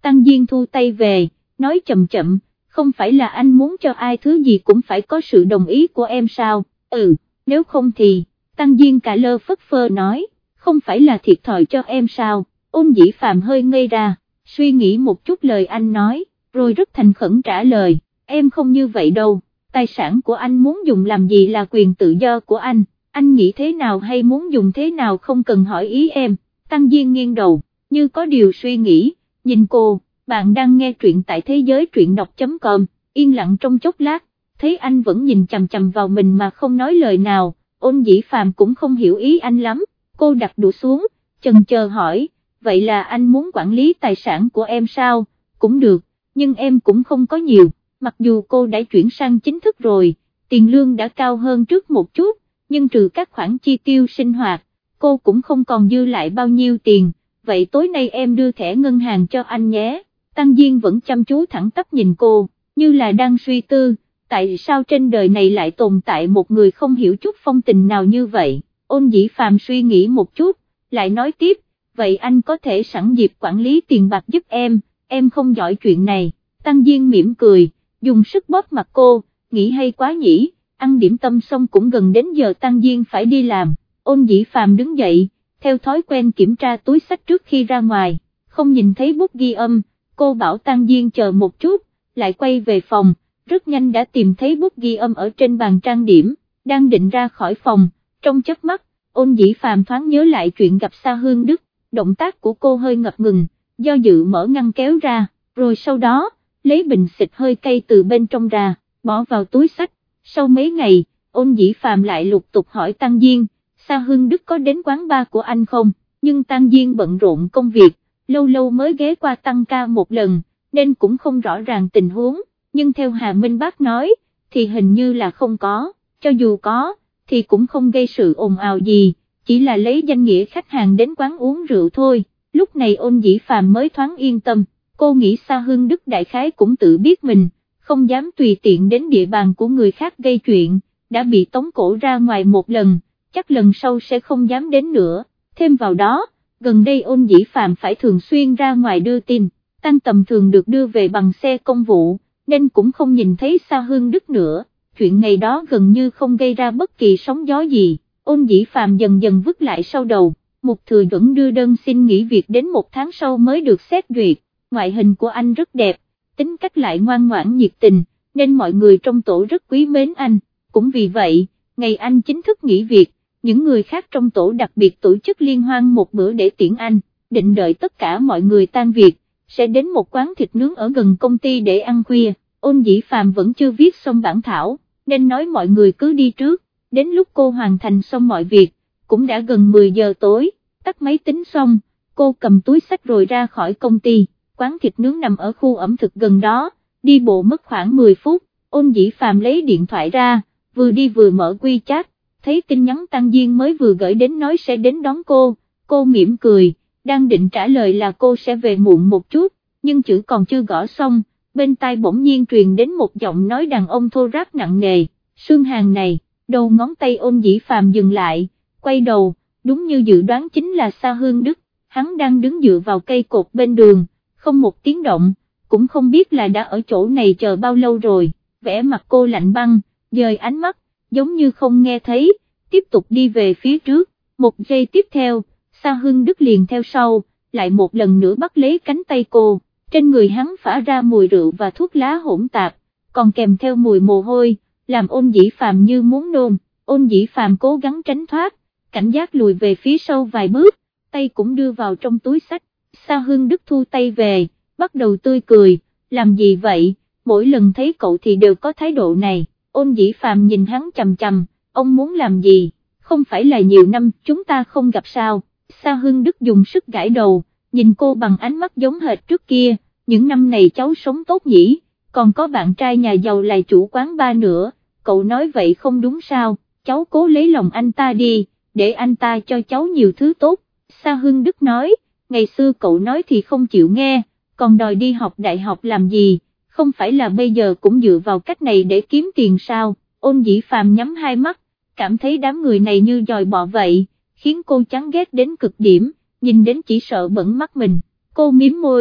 Speaker 1: Tăng Diên thu tay về, nói chậm chậm, không phải là anh muốn cho ai thứ gì cũng phải có sự đồng ý của em sao, ừ, nếu không thì, Tăng Diên cả lơ phất phơ nói, không phải là thiệt thòi cho em sao, Ôn Dĩ Phạm hơi ngây ra, suy nghĩ một chút lời anh nói, rồi rất thành khẩn trả lời, em không như vậy đâu, tài sản của anh muốn dùng làm gì là quyền tự do của anh, anh nghĩ thế nào hay muốn dùng thế nào không cần hỏi ý em. Tăng Diên nghiêng đầu, như có điều suy nghĩ, nhìn cô, bạn đang nghe truyện tại thế giới truyện đọc chấm com, yên lặng trong chốc lát, thấy anh vẫn nhìn chằm chằm vào mình mà không nói lời nào, Ôn Dĩ Phạm cũng không hiểu ý anh lắm, cô đặt đũa xuống, chần chờ hỏi, vậy là anh muốn quản lý tài sản của em sao, cũng được, nhưng em cũng không có nhiều, mặc dù cô đã chuyển sang chính thức rồi, tiền lương đã cao hơn trước một chút, nhưng trừ các khoản chi tiêu sinh hoạt, cô cũng không còn dư lại bao nhiêu tiền, vậy tối nay em đưa thẻ ngân hàng cho anh nhé. Tăng Diên vẫn chăm chú thẳng tắp nhìn cô, như là đang suy tư, tại sao trên đời này lại tồn tại một người không hiểu chút phong tình nào như vậy. Ôn Dĩ Phạm suy nghĩ một chút, lại nói tiếp, vậy anh có thể sẵn dịp quản lý tiền bạc giúp em, em không giỏi chuyện này. Tăng Diên mỉm cười, dùng sức bóp mặt cô, nghĩ hay quá nhỉ, ăn điểm tâm xong cũng gần đến giờ Tăng Diên phải đi làm. Ôn Dĩ Phạm đứng dậy, theo thói quen kiểm tra túi xách trước khi ra ngoài, không nhìn thấy bút ghi âm, cô bảo Tăng Diên chờ một chút, lại quay về phòng, rất nhanh đã tìm thấy bút ghi âm ở trên bàn trang điểm, đang định ra khỏi phòng, trong chớp mắt, Ôn Dĩ Phạm thoáng nhớ lại chuyện gặp Sa Hương Đức, động tác của cô hơi ngập ngừng, do dự mở ngăn kéo ra, rồi sau đó, lấy bình xịt hơi cay từ bên trong ra, bỏ vào túi xách, sau mấy ngày, Ôn Dĩ Phạm lại lục tục hỏi Tăng Diên, Sa Hương Đức có đến quán bar của anh không, nhưng Tăng Diên bận rộn công việc, lâu lâu mới ghé qua tăng ca một lần, nên cũng không rõ ràng tình huống, nhưng theo Hà Minh Bác nói, thì hình như là không có, cho dù có, thì cũng không gây sự ồn ào gì, chỉ là lấy danh nghĩa khách hàng đến quán uống rượu thôi. Lúc này Ôn Dĩ Phạm mới thoáng yên tâm, cô nghĩ Sa Hương Đức đại khái cũng tự biết mình, không dám tùy tiện đến địa bàn của người khác gây chuyện, đã bị tống cổ ra ngoài một lần, chắc lần sau sẽ không dám đến nữa. Thêm vào đó, gần đây Ôn Dĩ Phạm phải thường xuyên ra ngoài đưa tin, Tăng Tầm thường được đưa về bằng xe công vụ, nên cũng không nhìn thấy Sa Hương Đức nữa, chuyện ngày đó gần như không gây ra bất kỳ sóng gió gì. Ôn Dĩ Phạm dần dần vứt lại sau đầu, Mục Thừa Duẩn đưa đơn xin nghỉ việc đến một tháng sau mới được xét duyệt, ngoại hình của anh rất đẹp, tính cách lại ngoan ngoãn nhiệt tình, nên mọi người trong tổ rất quý mến anh, cũng vì vậy, ngày anh chính thức nghỉ việc, những người khác trong tổ đặc biệt tổ chức liên hoan một bữa để tiễn anh, định đợi tất cả mọi người tan việc, sẽ đến một quán thịt nướng ở gần công ty để ăn khuya. Ôn Dĩ Phạm vẫn chưa viết xong bản thảo, nên nói mọi người cứ đi trước, đến lúc cô hoàn thành xong mọi việc, cũng đã gần mười giờ tối, tắt máy tính xong, cô cầm túi xách rồi ra khỏi công ty, quán thịt nướng nằm ở khu ẩm thực gần đó, đi bộ mất khoảng mười phút, Ôn Dĩ Phạm lấy điện thoại ra, vừa đi vừa mở WeChat, thấy tin nhắn Tăng Diên mới vừa gửi đến nói sẽ đến đón cô, cô mỉm cười, đang định trả lời là cô sẽ về muộn một chút, nhưng chữ còn chưa gõ xong, bên tai bỗng nhiên truyền đến một giọng nói đàn ông thô ráp nặng nề, Sương Hàng này, đầu ngón tay Ôn Dĩ Phạm dừng lại, quay đầu, đúng như dự đoán chính là Sa Hương Đức, hắn đang đứng dựa vào cây cột bên đường, không một tiếng động, cũng không biết là đã ở chỗ này chờ bao lâu rồi, vẻ mặt cô lạnh băng, dời ánh mắt, giống như không nghe thấy, tiếp tục đi về phía trước, một giây tiếp theo, Sa Hương Đức liền theo sau, lại một lần nữa bắt lấy cánh tay cô, trên người hắn phả ra mùi rượu và thuốc lá hỗn tạp, còn kèm theo mùi mồ hôi, làm Ôn Dĩ Phạm như muốn nôn. Ôn Dĩ Phạm cố gắng tránh thoát, cảnh giác lùi về phía sau vài bước, tay cũng đưa vào trong túi xách. Sa Hương Đức thu tay về, bắt đầu tươi cười, làm gì vậy, mỗi lần thấy cậu thì đều có thái độ này. Ôn Dĩ Phạm nhìn hắn chằm chằm, ông muốn làm gì, không phải là nhiều năm chúng ta không gặp sao. Sa Hương Đức dùng sức gãi đầu, nhìn cô bằng ánh mắt giống hệt trước kia, những năm này cháu sống tốt nhỉ, còn có bạn trai nhà giàu là chủ quán bar nữa, cậu nói vậy không đúng sao, cháu cố lấy lòng anh ta đi, để anh ta cho cháu nhiều thứ tốt. Sa Hương Đức nói, ngày xưa cậu nói thì không chịu nghe, còn đòi đi học đại học làm gì, không phải là bây giờ cũng dựa vào cách này để kiếm tiền sao. Ôn Dĩ Phạm nhắm hai mắt, cảm thấy đám người này như dòi bọ vậy, khiến cô chán ghét đến cực điểm, nhìn đến chỉ sợ bẩn mắt mình, cô mím môi,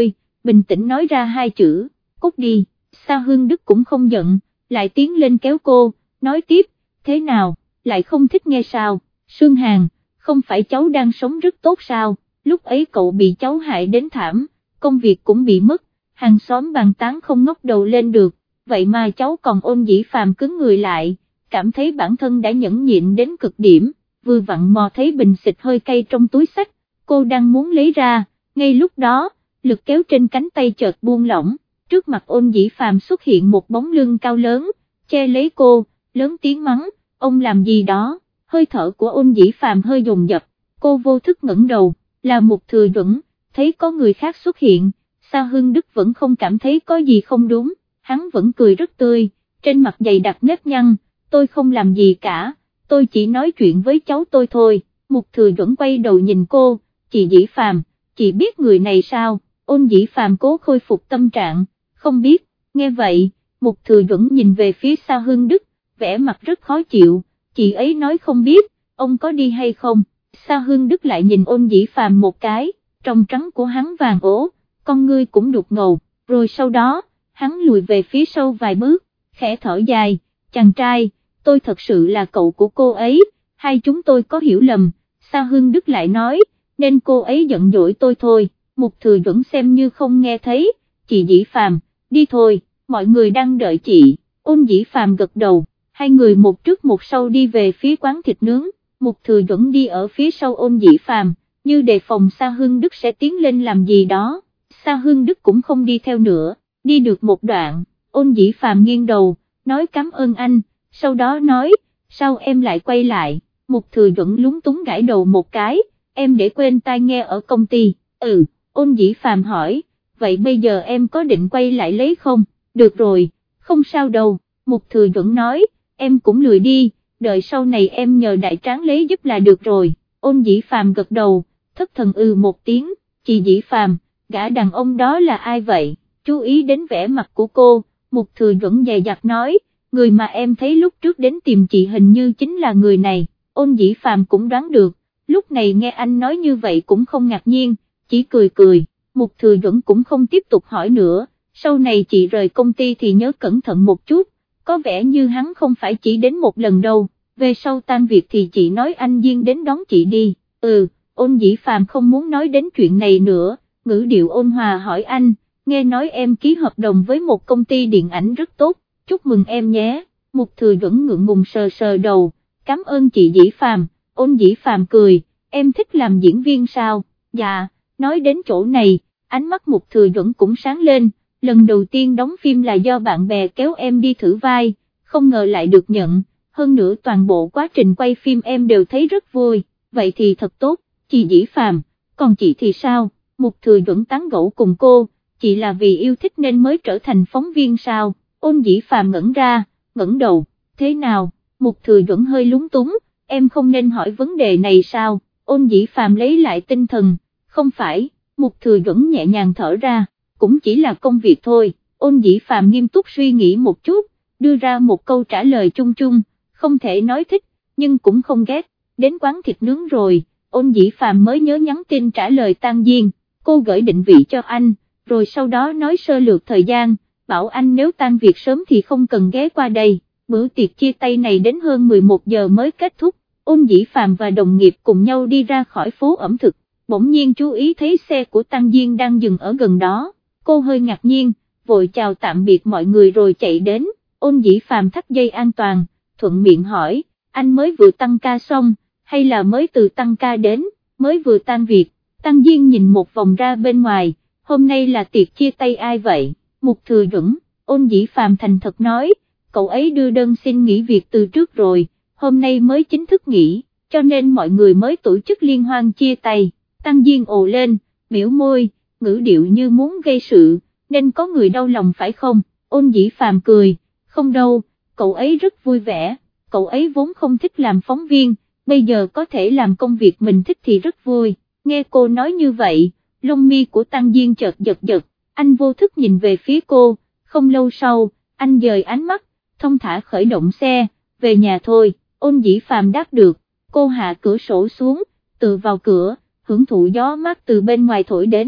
Speaker 1: bình tĩnh nói ra hai chữ, cút đi. Sa Hương Đức cũng không giận, lại tiến lên kéo cô, nói tiếp, thế nào, lại không thích nghe sao, Sương Hàn, không phải cháu đang sống rất tốt sao, lúc ấy cậu bị cháu hại đến thảm, công việc cũng bị mất, hàng xóm bàn tán không ngóc đầu lên được, vậy mà cháu còn ôn Dĩ Phàm cứng người lại, cảm thấy bản thân đã nhẫn nhịn đến cực điểm, vừa vặn mò thấy bình xịt hơi cay trong túi xách, cô đang muốn lấy ra, ngay lúc đó, lực kéo trên cánh tay chợt buông lỏng, trước mặt ôn Dĩ Phàm xuất hiện một bóng lưng cao lớn, che lấy cô, lớn tiếng mắng, ông làm gì đó, hơi thở của ôn Dĩ Phàm hơi dồn dập, cô vô thức ngẩng đầu, là Mục Thừa Duẩn, thấy có người khác xuất hiện, Sa Hương Đức vẫn không cảm thấy có gì không đúng, hắn vẫn cười rất tươi, trên mặt dày đặc nếp nhăn, tôi không làm gì cả, tôi chỉ nói chuyện với cháu tôi thôi. Mục Thừa Duẩn quay đầu nhìn cô, chị Dĩ Phàm, chị biết người này sao, ôn Dĩ Phàm cố khôi phục tâm trạng, không biết, nghe vậy, Mục Thừa Duẩn nhìn về phía Sa Hương Đức, vẻ mặt rất khó chịu, chị ấy nói không biết, ông có đi hay không, Sa Hương Đức lại nhìn ôn Dĩ Phàm một cái, trong trắng của hắn vàng ố, con ngươi cũng đục ngầu, rồi sau đó, hắn lùi về phía sau vài bước, khẽ thở dài, chàng trai, tôi thật sự là cậu của cô ấy, hai chúng tôi có hiểu lầm, Sa Hương Đức lại nói, nên cô ấy giận dỗi tôi thôi, Mục Thừa Duẩn xem như không nghe thấy, chị Dĩ Phàm, đi thôi, mọi người đang đợi chị, ôn Dĩ Phàm gật đầu, hai người một trước một sau đi về phía quán thịt nướng, Mục Thừa Duẩn đi ở phía sau ôn Dĩ Phàm, như đề phòng Sa Hương Đức sẽ tiến lên làm gì đó, Sa Hương Đức cũng không đi theo nữa, đi được một đoạn, ôn Dĩ Phàm nghiêng đầu, nói cảm ơn anh, sau đó nói, sao em lại quay lại, Mục Thừa Duẩn lúng túng gãi đầu một cái, em để quên tai nghe ở công ty, ừ, ôn Dĩ Phàm hỏi, vậy bây giờ em có định quay lại lấy không, được rồi, không sao đâu, Mục Thừa Duẩn nói, em cũng lười đi, đợi sau này em nhờ đại tráng lấy giúp là được rồi, ôn Dĩ Phàm gật đầu, thất thần ừ một tiếng, chị Dĩ Phàm, gã đàn ông đó là ai vậy, chú ý đến vẻ mặt của cô, Mục Thừa Duẩn dè dặt nói, người mà em thấy lúc trước đến tìm chị hình như chính là người này, ôn Dĩ Phàm cũng đoán được, lúc này nghe anh nói như vậy cũng không ngạc nhiên, chỉ cười cười, Mục Thừa Duẩn cũng không tiếp tục hỏi nữa, sau này chị rời công ty thì nhớ cẩn thận một chút, có vẻ như hắn không phải chỉ đến một lần đâu, về sau tan việc thì chị nói anh Diên đến đón chị đi, ừ, ôn Dĩ Phàm không muốn nói đến chuyện này nữa, ngữ điệu ôn hòa hỏi anh, nghe nói em ký hợp đồng với một công ty điện ảnh rất tốt, chúc mừng em nhé, Mục Thừa Duẩn ngượng ngùng sờ sờ đầu, cảm ơn chị Dĩ Phàm, ôn Dĩ Phàm cười, em thích làm diễn viên sao, dạ, nói đến chỗ này, ánh mắt Mục Thừa Duẩn cũng sáng lên, lần đầu tiên đóng phim là do bạn bè kéo em đi thử vai, không ngờ lại được nhận, hơn nữa toàn bộ quá trình quay phim em đều thấy rất vui, vậy thì thật tốt, chị Dĩ Phàm, còn chị thì sao, Mục Thừa Duẩn tán gẫu cùng cô, chị là vì yêu thích nên mới trở thành phóng viên sao, ôn Dĩ Phàm ngẩn ra, ngẩng đầu, thế nào, Mục Thừa Duẩn hơi lúng túng, em không nên hỏi vấn đề này sao, ôn Dĩ Phàm lấy lại tinh thần, không phải, Mục Thừa Duẩn nhẹ nhàng thở ra, cũng chỉ là công việc thôi, ôn Dĩ Phàm nghiêm túc suy nghĩ một chút, đưa ra một câu trả lời chung chung, không thể nói thích, nhưng cũng không ghét, đến quán thịt nướng rồi, ôn Dĩ Phàm mới nhớ nhắn tin trả lời Tang Diên, cô gửi định vị cho anh, rồi sau đó nói sơ lược thời gian, bảo anh nếu tan việc sớm thì không cần ghé qua đây, bữa tiệc chia tay này đến hơn mười một giờ mới kết thúc, ôn Dĩ Phàm và đồng nghiệp cùng nhau đi ra khỏi phố ẩm thực, bỗng nhiên chú ý thấy xe của Tang Diên đang dừng ở gần đó, cô hơi ngạc nhiên, vội chào tạm biệt mọi người rồi chạy đến, ôn Dĩ Phàm thắt dây an toàn, thuận miệng hỏi, anh mới vừa tăng ca xong, hay là mới từ tăng ca đến, mới vừa tan việc, Tang Diên nhìn một vòng ra bên ngoài, hôm nay là tiệc chia tay ai vậy, Mục Thừa Duẩn, ôn Dĩ Phàm thành thật nói, cậu ấy đưa đơn xin nghỉ việc từ trước rồi, hôm nay mới chính thức nghỉ, cho nên mọi người mới tổ chức liên hoan chia tay, Tang Diên ồ lên, biểu môi, ngữ điệu như muốn gây sự, nên có người đau lòng phải không, ôn Dĩ Phàm cười, không đâu, cậu ấy rất vui vẻ, cậu ấy vốn không thích làm phóng viên, bây giờ có thể làm công việc mình thích thì rất vui, nghe cô nói như vậy, lông mi của Tang Diên chợt giật giật, anh vô thức nhìn về phía cô, không lâu sau, anh dời ánh mắt, thông thả khởi động xe, về nhà thôi, ôn Dĩ Phàm đáp được, cô hạ cửa sổ xuống, tự vào cửa, hưởng thụ gió mát từ bên ngoài thổi đến,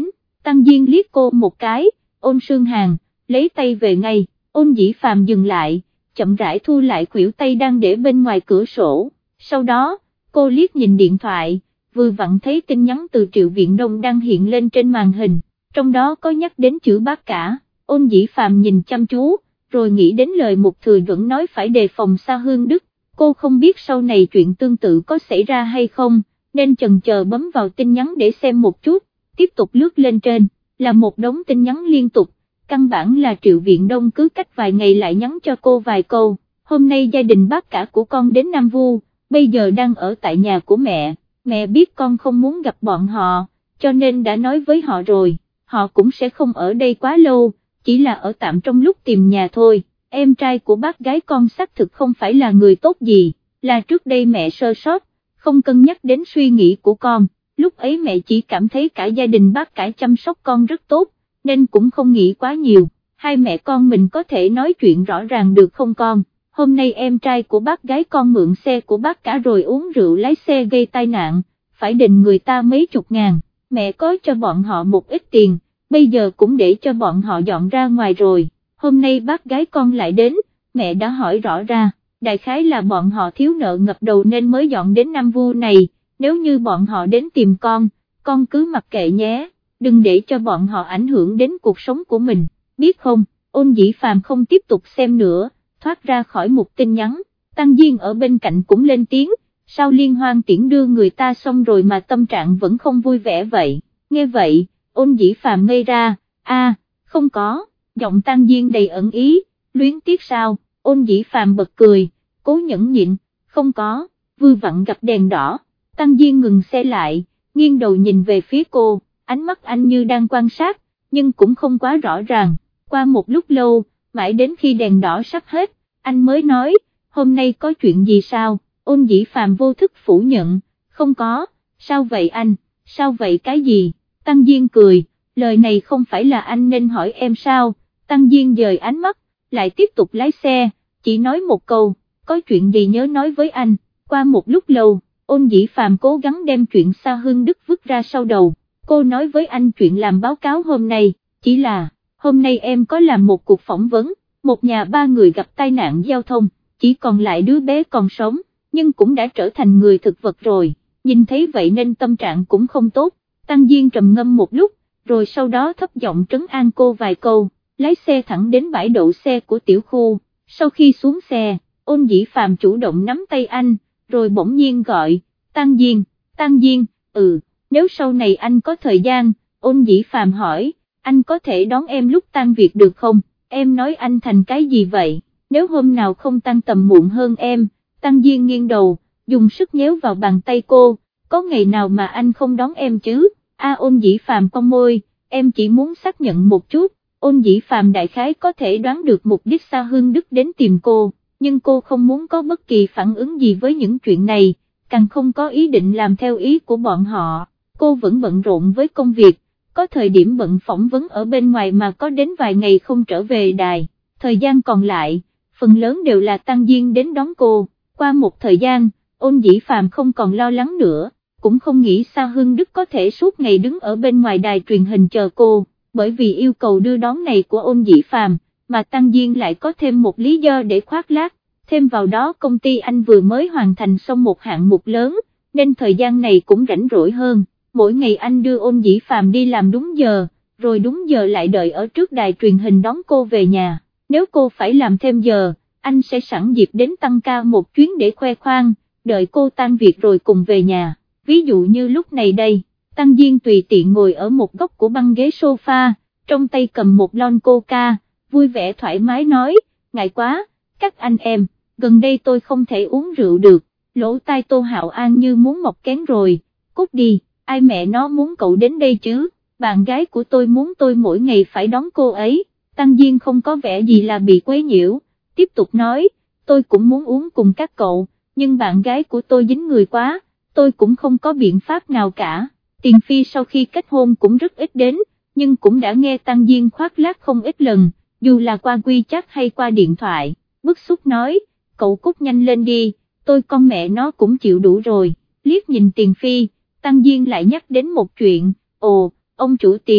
Speaker 1: Tăng Diên liếc cô một cái, Ôn Sương Hàn, lấy tay về ngay. Ôn Dĩ Phàm dừng lại, chậm rãi thu lại khuỷu tay đang để bên ngoài cửa sổ, sau đó, cô liếc nhìn điện thoại, vừa vặn thấy tin nhắn từ Triệu Viện Đông đang hiện lên trên màn hình, trong đó có nhắc đến chữ Bác Cả. Ôn Dĩ Phàm nhìn chăm chú, rồi nghĩ đến lời Mục Thừa Duẩn nói phải đề phòng Sa Hương Đức, cô không biết sau này chuyện tương tự có xảy ra hay không, nên chần chờ bấm vào tin nhắn để xem một chút, tiếp tục lướt lên trên, là một đống tin nhắn liên tục. Căn bản là Triệu Viện Đông cứ cách vài ngày lại nhắn cho cô vài câu, hôm nay gia đình Bác Cả của con đến Nam Vu, bây giờ đang ở tại nhà của mẹ, mẹ biết con không muốn gặp bọn họ, cho nên đã nói với họ rồi, họ cũng sẽ không ở đây quá lâu, chỉ là ở tạm trong lúc tìm nhà thôi. Em trai của bác gái con xác thực không phải là người tốt gì, là trước đây mẹ sơ sót, không cân nhắc đến suy nghĩ của con, lúc ấy mẹ chỉ cảm thấy cả gia đình Bác Cả chăm sóc con rất tốt, nên cũng không nghĩ quá nhiều, hai mẹ con mình có thể nói chuyện rõ ràng được không con, hôm nay em trai của bác gái con mượn xe của Bác Cả rồi uống rượu lái xe gây tai nạn, phải đền người ta mấy chục ngàn, mẹ có cho bọn họ một ít tiền, bây giờ cũng để cho bọn họ dọn ra ngoài rồi, hôm nay bác gái con lại đến, mẹ đã hỏi rõ ra, đại khái là bọn họ thiếu nợ ngập đầu nên mới dọn đến Nam Vu này, nếu như bọn họ đến tìm con, con cứ mặc kệ nhé. Đừng để cho bọn họ ảnh hưởng đến cuộc sống của mình, biết không? Ôn Dĩ Phàm không tiếp tục xem nữa, thoát ra khỏi một tin nhắn, Tăng Diên ở bên cạnh cũng lên tiếng, sao liên hoan tiễn đưa người ta xong rồi mà tâm trạng vẫn không vui vẻ vậy, nghe vậy, Ôn Dĩ Phàm ngây ra, a, không có, giọng Tăng Diên đầy ẩn ý, luyến tiếc sao? Ôn Dĩ Phàm bật cười, cố nhẫn nhịn, không có, vừa vặn gặp đèn đỏ, Tăng Diên ngừng xe lại, nghiêng đầu nhìn về phía cô. Ánh mắt anh như đang quan sát, nhưng cũng không quá rõ ràng, qua một lúc lâu, mãi đến khi đèn đỏ sắp hết, anh mới nói, hôm nay có chuyện gì sao? Ôn Dĩ Phàm vô thức phủ nhận, không có, sao vậy anh, sao vậy cái gì? Tăng Diên cười, lời này không phải là anh nên hỏi em sao? Tăng Diên dời ánh mắt, lại tiếp tục lái xe, chỉ nói một câu, có chuyện gì nhớ nói với anh. Qua một lúc lâu, Ôn Dĩ Phàm cố gắng đem chuyện Sa Hương Đức vứt ra sau đầu. Cô nói với anh chuyện làm báo cáo hôm nay, chỉ là, hôm nay em có làm một cuộc phỏng vấn, một nhà ba người gặp tai nạn giao thông, chỉ còn lại đứa bé còn sống, nhưng cũng đã trở thành người thực vật rồi, nhìn thấy vậy nên tâm trạng cũng không tốt. Tăng Diên trầm ngâm một lúc, rồi sau đó thấp giọng trấn an cô vài câu, lái xe thẳng đến bãi đậu xe của tiểu khu, sau khi xuống xe, Ôn Dĩ Phàm chủ động nắm tay anh, rồi bỗng nhiên gọi, Tăng Diên, Tăng Diên, ừ. Nếu sau này anh có thời gian, Ôn Dĩ Phàm hỏi, anh có thể đón em lúc tan việc được không? Em nói anh thành cái gì vậy? Nếu hôm nào không tan tầm muộn hơn em, Tăng Diên nghiêng đầu, dùng sức nhéo vào bàn tay cô, có ngày nào mà anh không đón em chứ? A Ôn Dĩ Phàm cong môi, em chỉ muốn xác nhận một chút. Ôn Dĩ Phàm đại khái có thể đoán được mục đích Sa Hương Đức đến tìm cô, nhưng cô không muốn có bất kỳ phản ứng gì với những chuyện này, càng không có ý định làm theo ý của bọn họ. Cô vẫn bận rộn với công việc, có thời điểm bận phỏng vấn ở bên ngoài mà có đến vài ngày không trở về đài, thời gian còn lại, phần lớn đều là Tăng Diên đến đón cô. Qua một thời gian, Ôn Dĩ Phàm không còn lo lắng nữa, cũng không nghĩ Sa Hương Đức có thể suốt ngày đứng ở bên ngoài đài truyền hình chờ cô, bởi vì yêu cầu đưa đón này của Ôn Dĩ Phàm, mà Tăng Diên lại có thêm một lý do để khoác lác, thêm vào đó công ty anh vừa mới hoàn thành xong một hạng mục lớn, nên thời gian này cũng rảnh rỗi hơn. Mỗi ngày anh đưa Ôn Dĩ Phàm đi làm đúng giờ, rồi đúng giờ lại đợi ở trước đài truyền hình đón cô về nhà, nếu cô phải làm thêm giờ, anh sẽ sẵn dịp đến tăng ca một chuyến để khoe khoang, đợi cô tan việc rồi cùng về nhà. Ví dụ như lúc này đây, Tăng Diên tùy tiện ngồi ở một góc của băng ghế sofa, trong tay cầm một lon coca, vui vẻ thoải mái nói, ngại quá, các anh em, gần đây tôi không thể uống rượu được, lỗ tai Tô Hạo An như muốn mọc kén rồi, cút đi. Ai mẹ nó muốn cậu đến đây chứ, bạn gái của tôi muốn tôi mỗi ngày phải đón cô ấy. Tăng Diên không có vẻ gì là bị quấy nhiễu, tiếp tục nói, tôi cũng muốn uống cùng các cậu, nhưng bạn gái của tôi dính người quá, tôi cũng không có biện pháp nào cả. Tiền Phi sau khi kết hôn cũng rất ít đến, nhưng cũng đã nghe Tăng Diên khoác lác không ít lần, dù là qua WeChat hay qua điện thoại, bức xúc nói, cậu cút nhanh lên đi, tôi con mẹ nó cũng chịu đủ rồi. Liếc nhìn Tiền Phi, Tăng Diên lại nhắc đến một chuyện, ồ, ông chủ Tiền,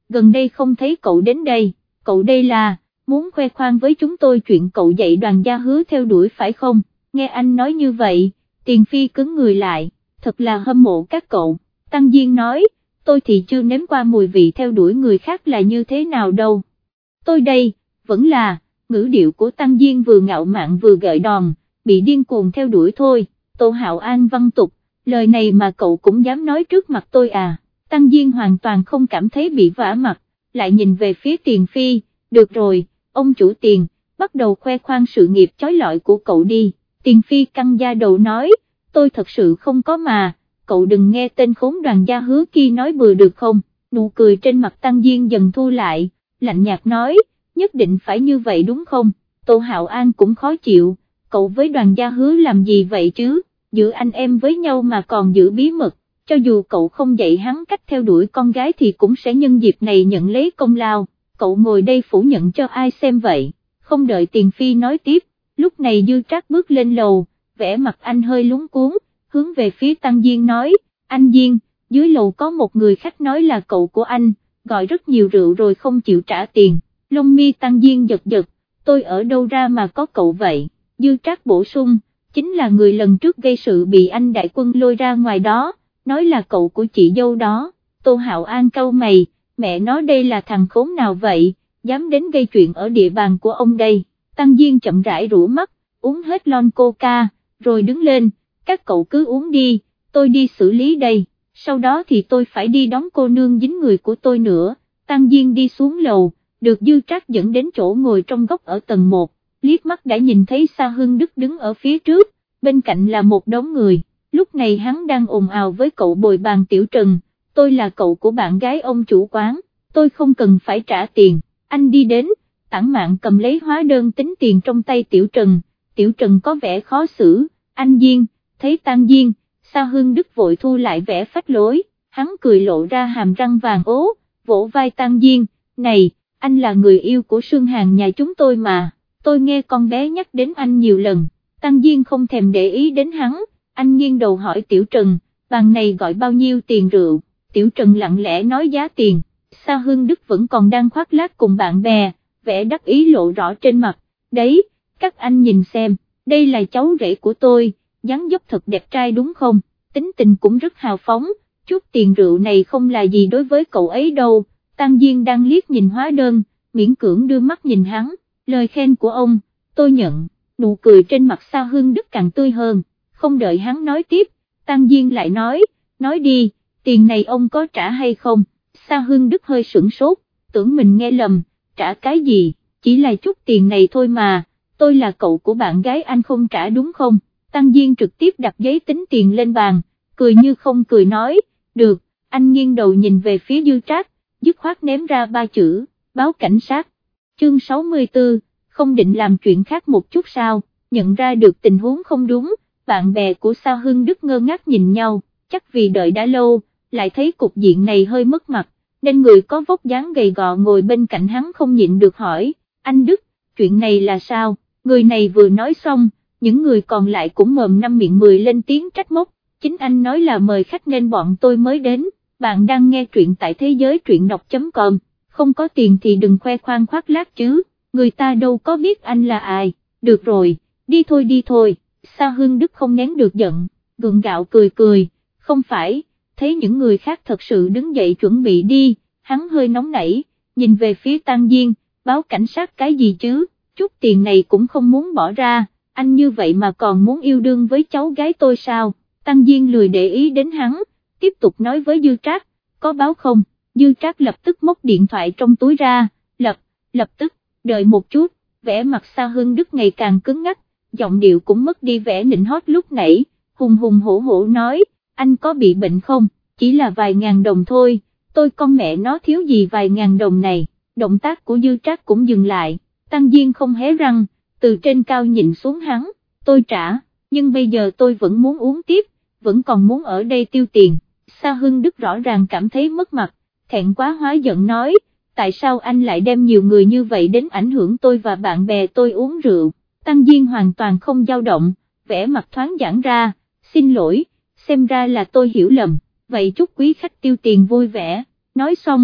Speaker 1: gần đây không thấy cậu đến đây, cậu đây là, muốn khoe khoang với chúng tôi chuyện cậu dạy Đoàn Gia Hứa theo đuổi phải không? Nghe anh nói như vậy, Tiền Phi cứng người lại, thật là hâm mộ các cậu. Tăng Diên nói, tôi thì chưa nếm qua mùi vị theo đuổi người khác là như thế nào đâu. Tôi đây, vẫn là, ngữ điệu của Tăng Diên vừa ngạo mạn vừa gợi đòn, bị điên cuồng theo đuổi thôi. Tô Hạo An văn tục, lời này mà cậu cũng dám nói trước mặt tôi à? Tăng Diên hoàn toàn không cảm thấy bị vả mặt, lại nhìn về phía Tiền Phi, được rồi, ông chủ Tiền, bắt đầu khoe khoang sự nghiệp chói lọi của cậu đi. Tiền Phi căng da đầu nói, tôi thật sự không có mà, cậu đừng nghe tên khốn Đoàn Gia Hứa kia nói bừa được không? Nụ cười trên mặt Tăng Diên dần thu lại, lạnh nhạt nói, nhất định phải như vậy đúng không? Tô Hạo An cũng khó chịu, cậu với Đoàn Gia Hứa làm gì vậy chứ, giữa anh em với nhau mà còn giữ bí mật, cho dù cậu không dạy hắn cách theo đuổi con gái thì cũng sẽ nhân dịp này nhận lấy công lao, cậu ngồi đây phủ nhận cho ai xem vậy? Không đợi Tiền Phi nói tiếp, lúc này Dư Trác bước lên lầu, vẻ mặt anh hơi lúng cuốn, hướng về phía Tăng Diên nói, anh Diên, dưới lầu có một người khách nói là cậu của anh, gọi rất nhiều rượu rồi không chịu trả tiền. Lông mi Tăng Diên giật giật, tôi ở đâu ra mà có cậu vậy? Dư Trác bổ sung, chính là người lần trước gây sự bị anh đại quân lôi ra ngoài đó, nói là cậu của chị dâu đó. Tô Hạo An cau mày, mẹ nói đây là thằng khốn nào vậy, dám đến gây chuyện ở địa bàn của ông đây. Tăng Diên chậm rãi rũ mắt, uống hết lon coca, rồi đứng lên, các cậu cứ uống đi, tôi đi xử lý đây, sau đó thì tôi phải đi đón cô nương dính người của tôi nữa. Tăng Diên đi xuống lầu, được Dư Trác dẫn đến chỗ ngồi trong góc ở tầng một, liếc mắt đã nhìn thấy Sa Hưng Đức đứng ở phía trước, bên cạnh là một đống người, lúc này hắn đang ồn ào với cậu bồi bàn Tiểu Trần, tôi là cậu của bạn gái ông chủ quán, tôi không cần phải trả tiền, anh đi đến, tản mạn cầm lấy hóa đơn tính tiền trong tay Tiểu Trần, Tiểu Trần có vẻ khó xử, anh Diên, thấy Tăng Diên, Sa Hưng Đức vội thu lại vẻ phách lối, hắn cười lộ ra hàm răng vàng ố, vỗ vai Tăng Diên, này, anh là người yêu của Sương Hàng nhà chúng tôi mà, tôi nghe con bé nhắc đến anh nhiều lần. Tăng Diên không thèm để ý đến hắn, anh nghiêng đầu hỏi Tiểu Trần, bàn này gọi bao nhiêu tiền rượu? Tiểu Trần lặng lẽ nói giá tiền, Sa Hưng Đức vẫn còn đang khoác lác cùng bạn bè, vẻ đắc ý lộ rõ trên mặt, đấy, các anh nhìn xem, đây là cháu rể của tôi, dáng dấp thật đẹp trai đúng không, tính tình cũng rất hào phóng, chút tiền rượu này không là gì đối với cậu ấy đâu. Tăng Diên đang liếc nhìn hóa đơn, miễn cưỡng đưa mắt nhìn hắn, lời khen của ông, tôi nhận, nụ cười trên mặt Sa Hưng Đức càng tươi hơn, không đợi hắn nói tiếp, Tăng Diên lại nói, nói đi, tiền này ông có trả hay không? Sa Hưng Đức hơi sửng sốt, tưởng mình nghe lầm, trả cái gì, chỉ là chút tiền này thôi mà, tôi là cậu của bạn gái anh không trả đúng không? Tăng Diên trực tiếp đặt giấy tính tiền lên bàn, cười như không cười nói, được, anh nghiêng đầu nhìn về phía Dư Trác, dứt khoát ném ra ba chữ, báo cảnh sát. Chương sáu mươi tư, không định làm chuyện khác một chút sao, nhận ra được tình huống không đúng, bạn bè của Sa Hưng Đức ngơ ngác nhìn nhau, chắc vì đợi đã lâu, lại thấy cục diện này hơi mất mặt, nên người có vóc dáng gầy gò ngồi bên cạnh hắn không nhịn được hỏi, anh Đức, chuyện này là sao? Người này vừa nói xong, những người còn lại cũng mồm năm miệng mười lên tiếng trách móc, chính anh nói là mời khách nên bọn tôi mới đến, bạn đang nghe truyện tại thế giới truyện đọc.com, không có tiền thì đừng khoe khoang khoác lác chứ, người ta đâu có biết anh là ai, được rồi, đi thôi đi thôi. Sa Hưng Đức không nén được giận, gượng gạo cười cười, không phải, thấy những người khác thật sự đứng dậy chuẩn bị đi, hắn hơi nóng nảy, nhìn về phía Tăng Diên, báo cảnh sát cái gì chứ, chút tiền này cũng không muốn bỏ ra, anh như vậy mà còn muốn yêu đương với cháu gái tôi sao? Tăng Diên lười để ý đến hắn, tiếp tục nói với Dư Trác, có báo không? Dư Trác lập tức móc điện thoại trong túi ra, lập, lập tức, đợi một chút, vẻ mặt Sa Hưng Đức ngày càng cứng ngắc, giọng điệu cũng mất đi vẻ nịnh hót lúc nãy, hùng hùng hổ hổ nói, anh có bị bệnh không, chỉ là vài ngàn đồng thôi, tôi con mẹ nó thiếu gì vài ngàn đồng này, động tác của Dư Trác cũng dừng lại, Tăng Diên không hé răng, từ trên cao nhìn xuống hắn, tôi trả, nhưng bây giờ tôi vẫn muốn uống tiếp, vẫn còn muốn ở đây tiêu tiền. Sa Hưng Đức rõ ràng cảm thấy mất mặt, thẹn quá hóa giận nói, tại sao anh lại đem nhiều người như vậy đến ảnh hưởng tôi và bạn bè tôi uống rượu? Tăng Diên hoàn toàn không dao động, vẻ mặt thoáng giãn ra, xin lỗi, xem ra là tôi hiểu lầm, vậy chúc quý khách tiêu tiền vui vẻ, nói xong,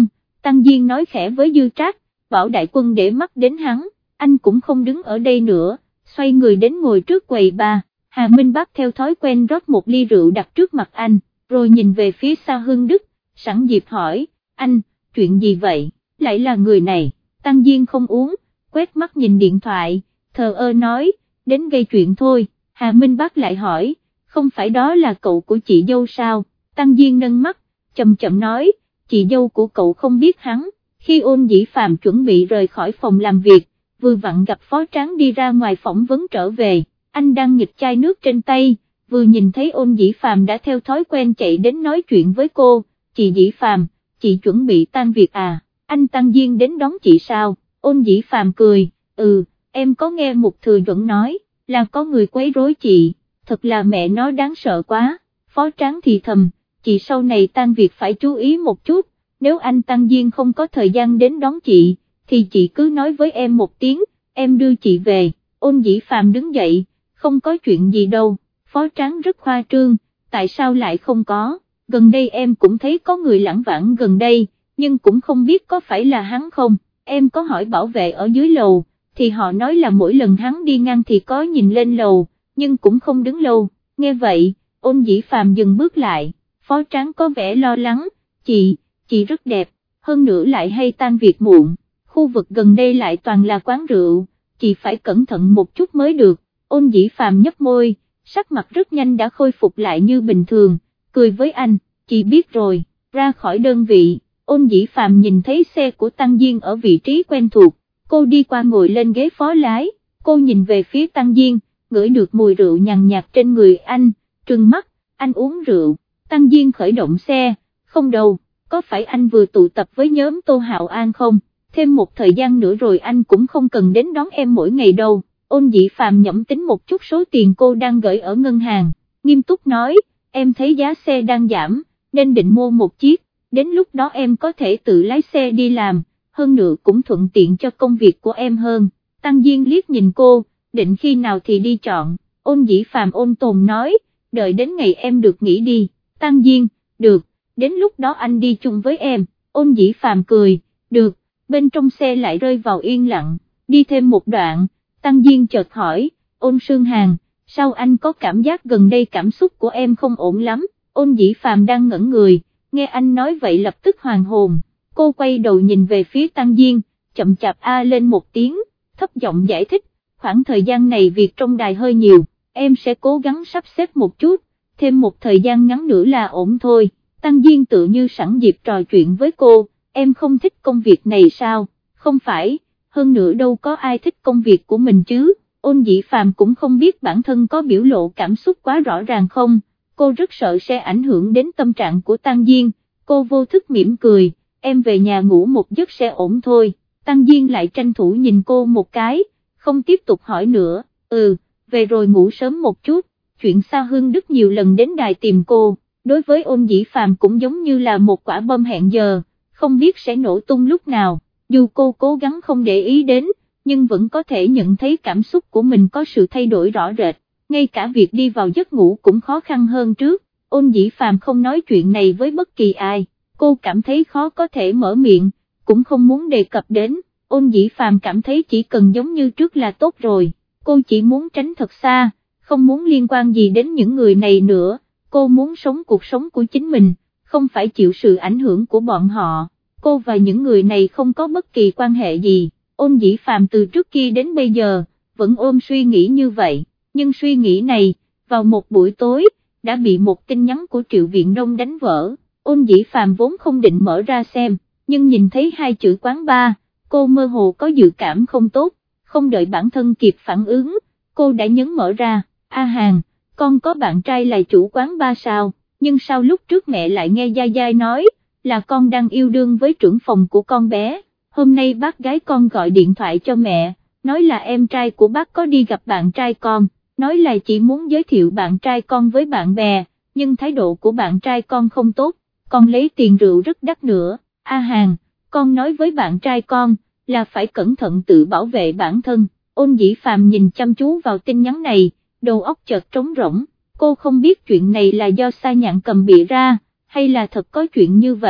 Speaker 1: Tăng Diên nói khẽ với Dư Trác, bảo đại quân để mắt đến hắn, anh cũng không đứng ở đây nữa, xoay người đến ngồi trước quầy ba. Hà Minh Bác theo thói quen rót một ly rượu đặt trước mặt anh, rồi nhìn về phía Sa Hưng Đức, sẵn dịp hỏi, anh, chuyện gì vậy, lại là người này. Tăng Diên không uống, quét mắt nhìn điện thoại, thờ ơ nói, đến gây chuyện thôi. Hà Minh Bác lại hỏi, không phải đó là cậu của chị dâu sao? Tăng Diên nâng mắt, chậm chậm nói, chị dâu của cậu không biết hắn. Khi Ôn Dĩ Phạm chuẩn bị rời khỏi phòng làm việc, vừa vặn gặp Phó Tráng đi ra ngoài phỏng vấn trở về, anh đang nghịch chai nước trên tay, vừa nhìn thấy Ôn Dĩ Phạm đã theo thói quen chạy đến nói chuyện với cô, chị Dĩ Phạm, chị chuẩn bị tan việc à, anh Tăng Diên đến đón chị sao? Ôn Dĩ Phạm cười, ừ, em có nghe Mục Thừa Duẩn nói, là có người quấy rối chị, thật là mẹ nó đáng sợ quá. Phó Tráng thì thầm, chị sau này tan việc phải chú ý một chút, nếu anh Tăng Diên không có thời gian đến đón chị, thì chị cứ nói với em một tiếng, em đưa chị về. Ôn Dĩ Phạm đứng dậy, không có chuyện gì đâu. Phó Tráng rất khoa trương, tại sao lại không có, gần đây em cũng thấy có người lảng vảng gần đây, nhưng cũng không biết có phải là hắn không, em có hỏi bảo vệ ở dưới lầu, thì họ nói là mỗi lần hắn đi ngang thì có nhìn lên lầu, nhưng cũng không đứng lâu. Nghe vậy, Ôn Dĩ Phạm dừng bước lại, Phó Tráng có vẻ lo lắng, chị, chị rất đẹp, hơn nữa lại hay tan việc muộn, khu vực gần đây lại toàn là quán rượu, chị phải cẩn thận một chút mới được. Ôn Dĩ Phạm nhếch môi, sắc mặt rất nhanh đã khôi phục lại như bình thường, cười với anh, chị biết rồi. Ra khỏi đơn vị, Ôn Dĩ Phạm nhìn thấy xe của Tăng Diên ở vị trí quen thuộc, cô đi qua ngồi lên ghế phó lái, cô nhìn về phía Tăng Diên, ngửi được mùi rượu nhàn nhạt trên người anh, trừng mắt, anh uống rượu. Tăng Diên khởi động xe, không đâu, có phải anh vừa tụ tập với nhóm Tô Hạo An không, thêm một thời gian nữa rồi anh cũng không cần đến đón em mỗi ngày đâu. Ôn Dĩ Phạm nhẩm tính một chút số tiền cô đang gửi ở ngân hàng, nghiêm túc nói, em thấy giá xe đang giảm, nên định mua một chiếc, đến lúc đó em có thể tự lái xe đi làm, hơn nữa cũng thuận tiện cho công việc của em hơn. Tăng Diên liếc nhìn cô, định khi nào thì đi chọn. Ôn Dĩ Phạm ôn tồn nói, đợi đến ngày em được nghỉ đi. Tăng Diên, được, đến lúc đó anh đi chung với em. Ôn Dĩ Phạm cười, được. Bên trong xe lại rơi vào yên lặng, đi thêm một đoạn, Tăng Diên chợt hỏi, Ôn Sương Hàn, sao anh có cảm giác gần đây cảm xúc của em không ổn lắm? Ôn Dĩ Phạm đang ngẩn người, nghe anh nói vậy lập tức hoàn hồn, cô quay đầu nhìn về phía Tăng Diên, chậm chạp a lên một tiếng, thấp giọng giải thích, khoảng thời gian này việc trong đài hơi nhiều, em sẽ cố gắng sắp xếp một chút, thêm một thời gian ngắn nữa là ổn thôi. Tăng Diên tự như sẵn dịp trò chuyện với cô, em không thích công việc này sao? Không phải, hơn nữa đâu có ai thích công việc của mình chứ. Ôn Dĩ Phạm cũng không biết bản thân có biểu lộ cảm xúc quá rõ ràng không, cô rất sợ sẽ ảnh hưởng đến tâm trạng của Tăng Diên, cô vô thức mỉm cười, em về nhà ngủ một giấc sẽ ổn thôi. Tăng Diên lại tranh thủ nhìn cô một cái, không tiếp tục hỏi nữa, ừ, về rồi ngủ sớm một chút. Chuyện Sa Hưng Đức nhiều lần đến đài tìm cô, đối với Ôn Dĩ Phạm cũng giống như là một quả bom hẹn giờ, không biết sẽ nổ tung lúc nào, dù cô cố gắng không để ý đến, nhưng vẫn có thể nhận thấy cảm xúc của mình có sự thay đổi rõ rệt, ngay cả việc đi vào giấc ngủ cũng khó khăn hơn trước. Ôn Dĩ Phạm không nói chuyện này với bất kỳ ai, cô cảm thấy khó có thể mở miệng, cũng không muốn đề cập đến. Ôn Dĩ Phạm cảm thấy chỉ cần giống như trước là tốt rồi, cô chỉ muốn tránh thật xa, không muốn liên quan gì đến những người này nữa, cô muốn sống cuộc sống của chính mình, không phải chịu sự ảnh hưởng của bọn họ. Cô và những người này không có bất kỳ quan hệ gì. Ôn Dĩ Phạm từ trước kia đến bây giờ, vẫn ôm suy nghĩ như vậy, nhưng suy nghĩ này, vào một buổi tối, đã bị một tin nhắn của Triệu Viện Đông đánh vỡ. Ôn Dĩ Phạm vốn không định mở ra xem, nhưng nhìn thấy hai chữ quán bar, cô mơ hồ có dự cảm không tốt, không đợi bản thân kịp phản ứng, cô đã nhấn mở ra, A Hàn, con có bạn trai là chủ quán bar sao, nhưng sao lúc trước mẹ lại nghe Giai Giai nói, là con đang yêu đương với trưởng phòng của con bé. Hôm nay bác gái con gọi điện thoại cho mẹ, nói là em trai của bác có đi gặp bạn trai con, nói là chỉ muốn giới thiệu bạn trai con với bạn bè, nhưng thái độ của bạn trai con không tốt, con lấy tiền rượu rất đắt nữa. A Hàn, con nói với bạn trai con, là phải cẩn thận tự bảo vệ bản thân. Ôn Dĩ Phạm nhìn chăm chú vào tin nhắn này, đầu óc chợt trống rỗng, cô không biết chuyện này là do Sa Nhạn Cầm bịa ra, hay là thật có chuyện như vậy.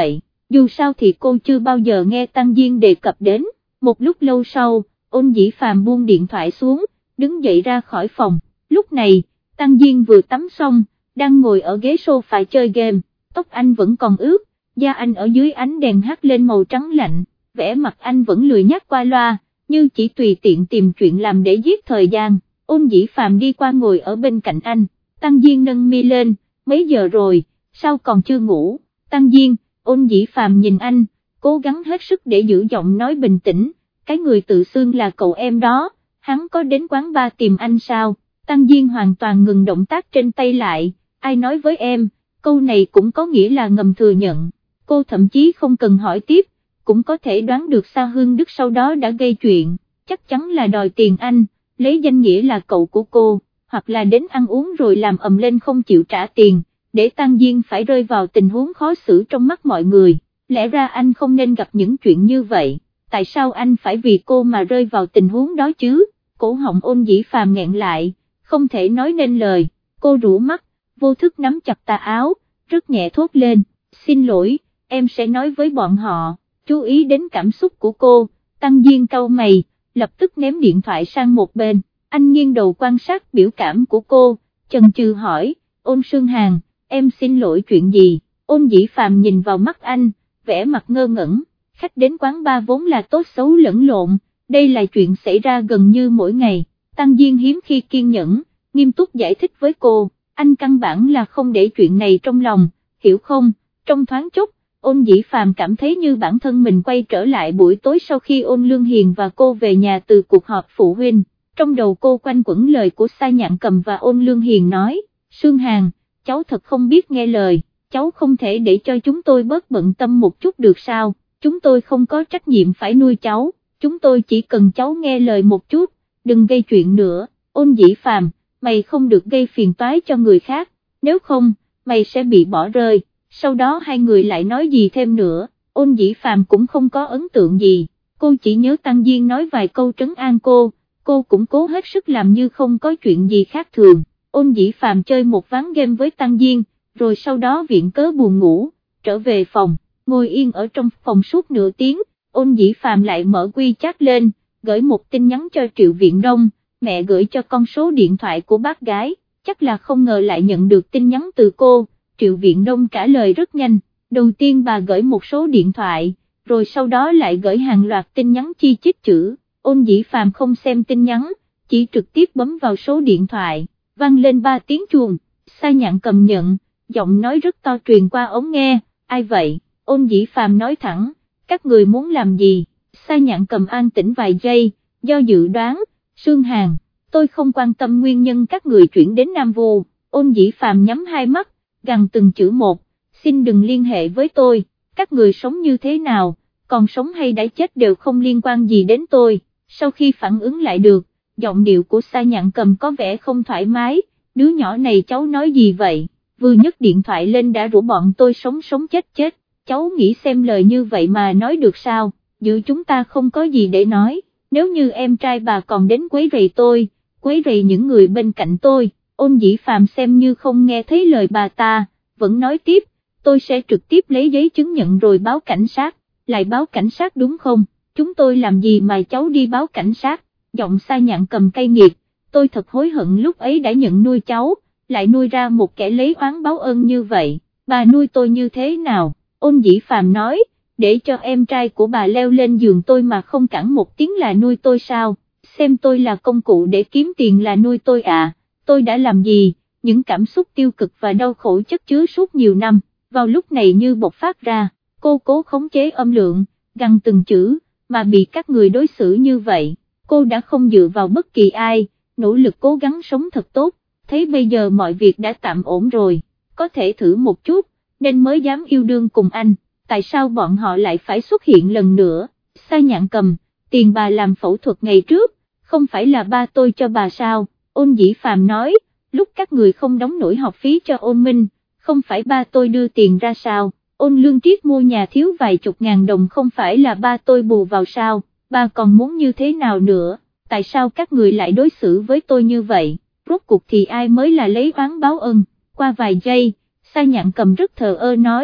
Speaker 1: dù sao thì cô chưa bao giờ nghe Tăng Diên đề cập đến. Một lúc lâu sau, Ôn Dĩ Phàm buông điện thoại xuống, đứng dậy ra khỏi phòng. Lúc này, Tăng Diên vừa tắm xong, đang ngồi ở ghế sofa chơi game, tóc anh vẫn còn ướt, da anh ở dưới ánh đèn hắt lên màu trắng lạnh, vẻ mặt anh vẫn lười nhác qua loa, như chỉ tùy tiện tìm chuyện làm để giết thời gian. Ôn Dĩ Phàm đi qua ngồi ở bên cạnh anh, Tăng Diên nâng mi lên, mấy giờ rồi, sao còn chưa ngủ? Tăng Diên, Ôn Dĩ Phàm nhìn anh, cố gắng hết sức để giữ giọng nói bình tĩnh, cái người tự xưng là cậu em đó, hắn có đến quán bar tìm anh sao? Tăng Diên hoàn toàn ngừng động tác trên tay lại, ai nói với em, câu này cũng có nghĩa là ngầm thừa nhận, cô thậm chí không cần hỏi tiếp, cũng có thể đoán được Sa Hương Đức sau đó đã gây chuyện, chắc chắn là đòi tiền anh, lấy danh nghĩa là cậu của cô, hoặc là đến ăn uống rồi làm ầm lên không chịu trả tiền, để Tăng Diên phải rơi vào tình huống khó xử trong mắt mọi người. Lẽ ra anh không nên gặp những chuyện như vậy, tại sao anh phải vì cô mà rơi vào tình huống đó chứ? Cổ họng Ôn Dĩ Phàm nghẹn lại, không thể nói nên lời, cô rũ mắt, vô thức nắm chặt tà áo, rất nhẹ thốt lên, xin lỗi, em sẽ nói với bọn họ. Chú ý đến cảm xúc của cô, Tăng Diên cau mày, lập tức ném điện thoại sang một bên, anh nghiêng đầu quan sát biểu cảm của cô, chần chừ hỏi, Ôn Sương Hàn, em xin lỗi chuyện gì? Ôn Dĩ Phàm nhìn vào mắt anh, vẻ mặt ngơ ngẩn, khách đến quán bar vốn là tốt xấu lẫn lộn, đây là chuyện xảy ra gần như mỗi ngày. Tăng Diên hiếm khi kiên nhẫn, nghiêm túc giải thích với cô, anh căn bản là không để chuyện này trong lòng, hiểu không? Trong thoáng chốc, Ôn Dĩ Phàm cảm thấy như bản thân mình quay trở lại buổi tối sau khi Ôn Lương Hiền và cô về nhà từ cuộc họp phụ huynh, trong đầu cô quanh quẩn lời của Sa Nhạn Cầm và Ôn Lương Hiền nói, Sương Hàn, cháu thật không biết nghe lời, cháu không thể để cho chúng tôi bớt bận tâm một chút được sao, chúng tôi không có trách nhiệm phải nuôi cháu, chúng tôi chỉ cần cháu nghe lời một chút, đừng gây chuyện nữa. Ôn Dĩ Phàm, mày không được gây phiền toái cho người khác, nếu không, mày sẽ bị bỏ rơi. Sau đó hai người lại nói gì thêm nữa, Ôn Dĩ Phàm cũng không có ấn tượng gì, cô chỉ nhớ Tăng Diên nói vài câu trấn an cô, cô cũng cố hết sức làm như không có chuyện gì khác thường. Ôn Dĩ Phàm chơi một ván game với Tăng Diên, rồi sau đó viện cớ buồn ngủ, trở về phòng, ngồi yên ở trong phòng suốt nửa tiếng, Ôn Dĩ Phàm lại mở WeChat lên, gửi một tin nhắn cho Triệu Viện Đông, mẹ gửi cho con số điện thoại của bác gái, chắc là không ngờ lại nhận được tin nhắn từ cô. Triệu Viện Đông trả lời rất nhanh, đầu tiên bà gửi một số điện thoại, rồi sau đó lại gửi hàng loạt tin nhắn chi chít chữ, Ôn Dĩ Phàm không xem tin nhắn, chỉ trực tiếp bấm vào số điện thoại, vang lên ba tiếng chuông, Sa Nhạn Cầm nhận, giọng nói rất to truyền qua ống nghe, ai vậy? Ôn Dĩ Phàm nói thẳng, các người muốn làm gì? Sa Nhạn Cầm an tĩnh vài giây, do dự đoán, Sương Hàn, tôi không quan tâm nguyên nhân các người chuyển đến Nam Vu. Ôn Dĩ Phàm nhắm hai mắt, gằn từng chữ một, xin đừng liên hệ với tôi, các người sống như thế nào, còn sống hay đã chết đều không liên quan gì đến tôi. Sau khi phản ứng lại được, giọng điệu của Sa Nhạn Cầm có vẻ không thoải mái, đứa nhỏ này cháu nói gì vậy, vừa nhấc điện thoại lên đã rủ bọn tôi sống sống chết chết, cháu nghĩ xem lời như vậy mà nói được sao, giữa chúng ta không có gì để nói, nếu như em trai bà còn đến quấy rầy tôi, quấy rầy những người bên cạnh tôi. Ôn Dĩ Phàm xem như không nghe thấy lời bà ta, vẫn nói tiếp, tôi sẽ trực tiếp lấy giấy chứng nhận rồi báo cảnh sát, lại báo cảnh sát đúng không, chúng tôi làm gì mà cháu đi báo cảnh sát, giọng Sa Nhạn Cầm cay nghiệt, tôi thật hối hận lúc ấy đã nhận nuôi cháu, lại nuôi ra một kẻ lấy oán báo ơn như vậy, bà nuôi tôi như thế nào? Ôn Dĩ Phàm nói, để cho em trai của bà leo lên giường tôi mà không cản một tiếng là nuôi tôi sao, xem tôi là công cụ để kiếm tiền là nuôi tôi à? Tôi đã làm gì? Những cảm xúc tiêu cực và đau khổ chất chứa suốt nhiều năm, vào lúc này như bộc phát ra, cô cố khống chế âm lượng, gằn từng chữ, mà bị các người đối xử như vậy, cô đã không dựa vào bất kỳ ai, nỗ lực cố gắng sống thật tốt, thấy bây giờ mọi việc đã tạm ổn rồi, có thể thử một chút, nên mới dám yêu đương cùng anh, tại sao bọn họ lại phải xuất hiện lần nữa? Sa Nhạn Cầm, tiền bà làm phẫu thuật ngày trước, không phải là ba tôi cho bà sao? Ôn Dĩ Phàm nói, lúc các người không đóng nổi học phí cho Ôn Minh, không phải ba tôi đưa tiền ra sao, Ôn Lương Triết mua nhà thiếu vài chục ngàn đồng không phải là ba tôi bù vào sao, ba còn muốn như thế nào nữa, tại sao các người lại đối xử với tôi như vậy, rốt cuộc thì ai mới là lấy oán báo ân? Qua vài giây, Sa Nhạn Cầm rất thờ ơ nói,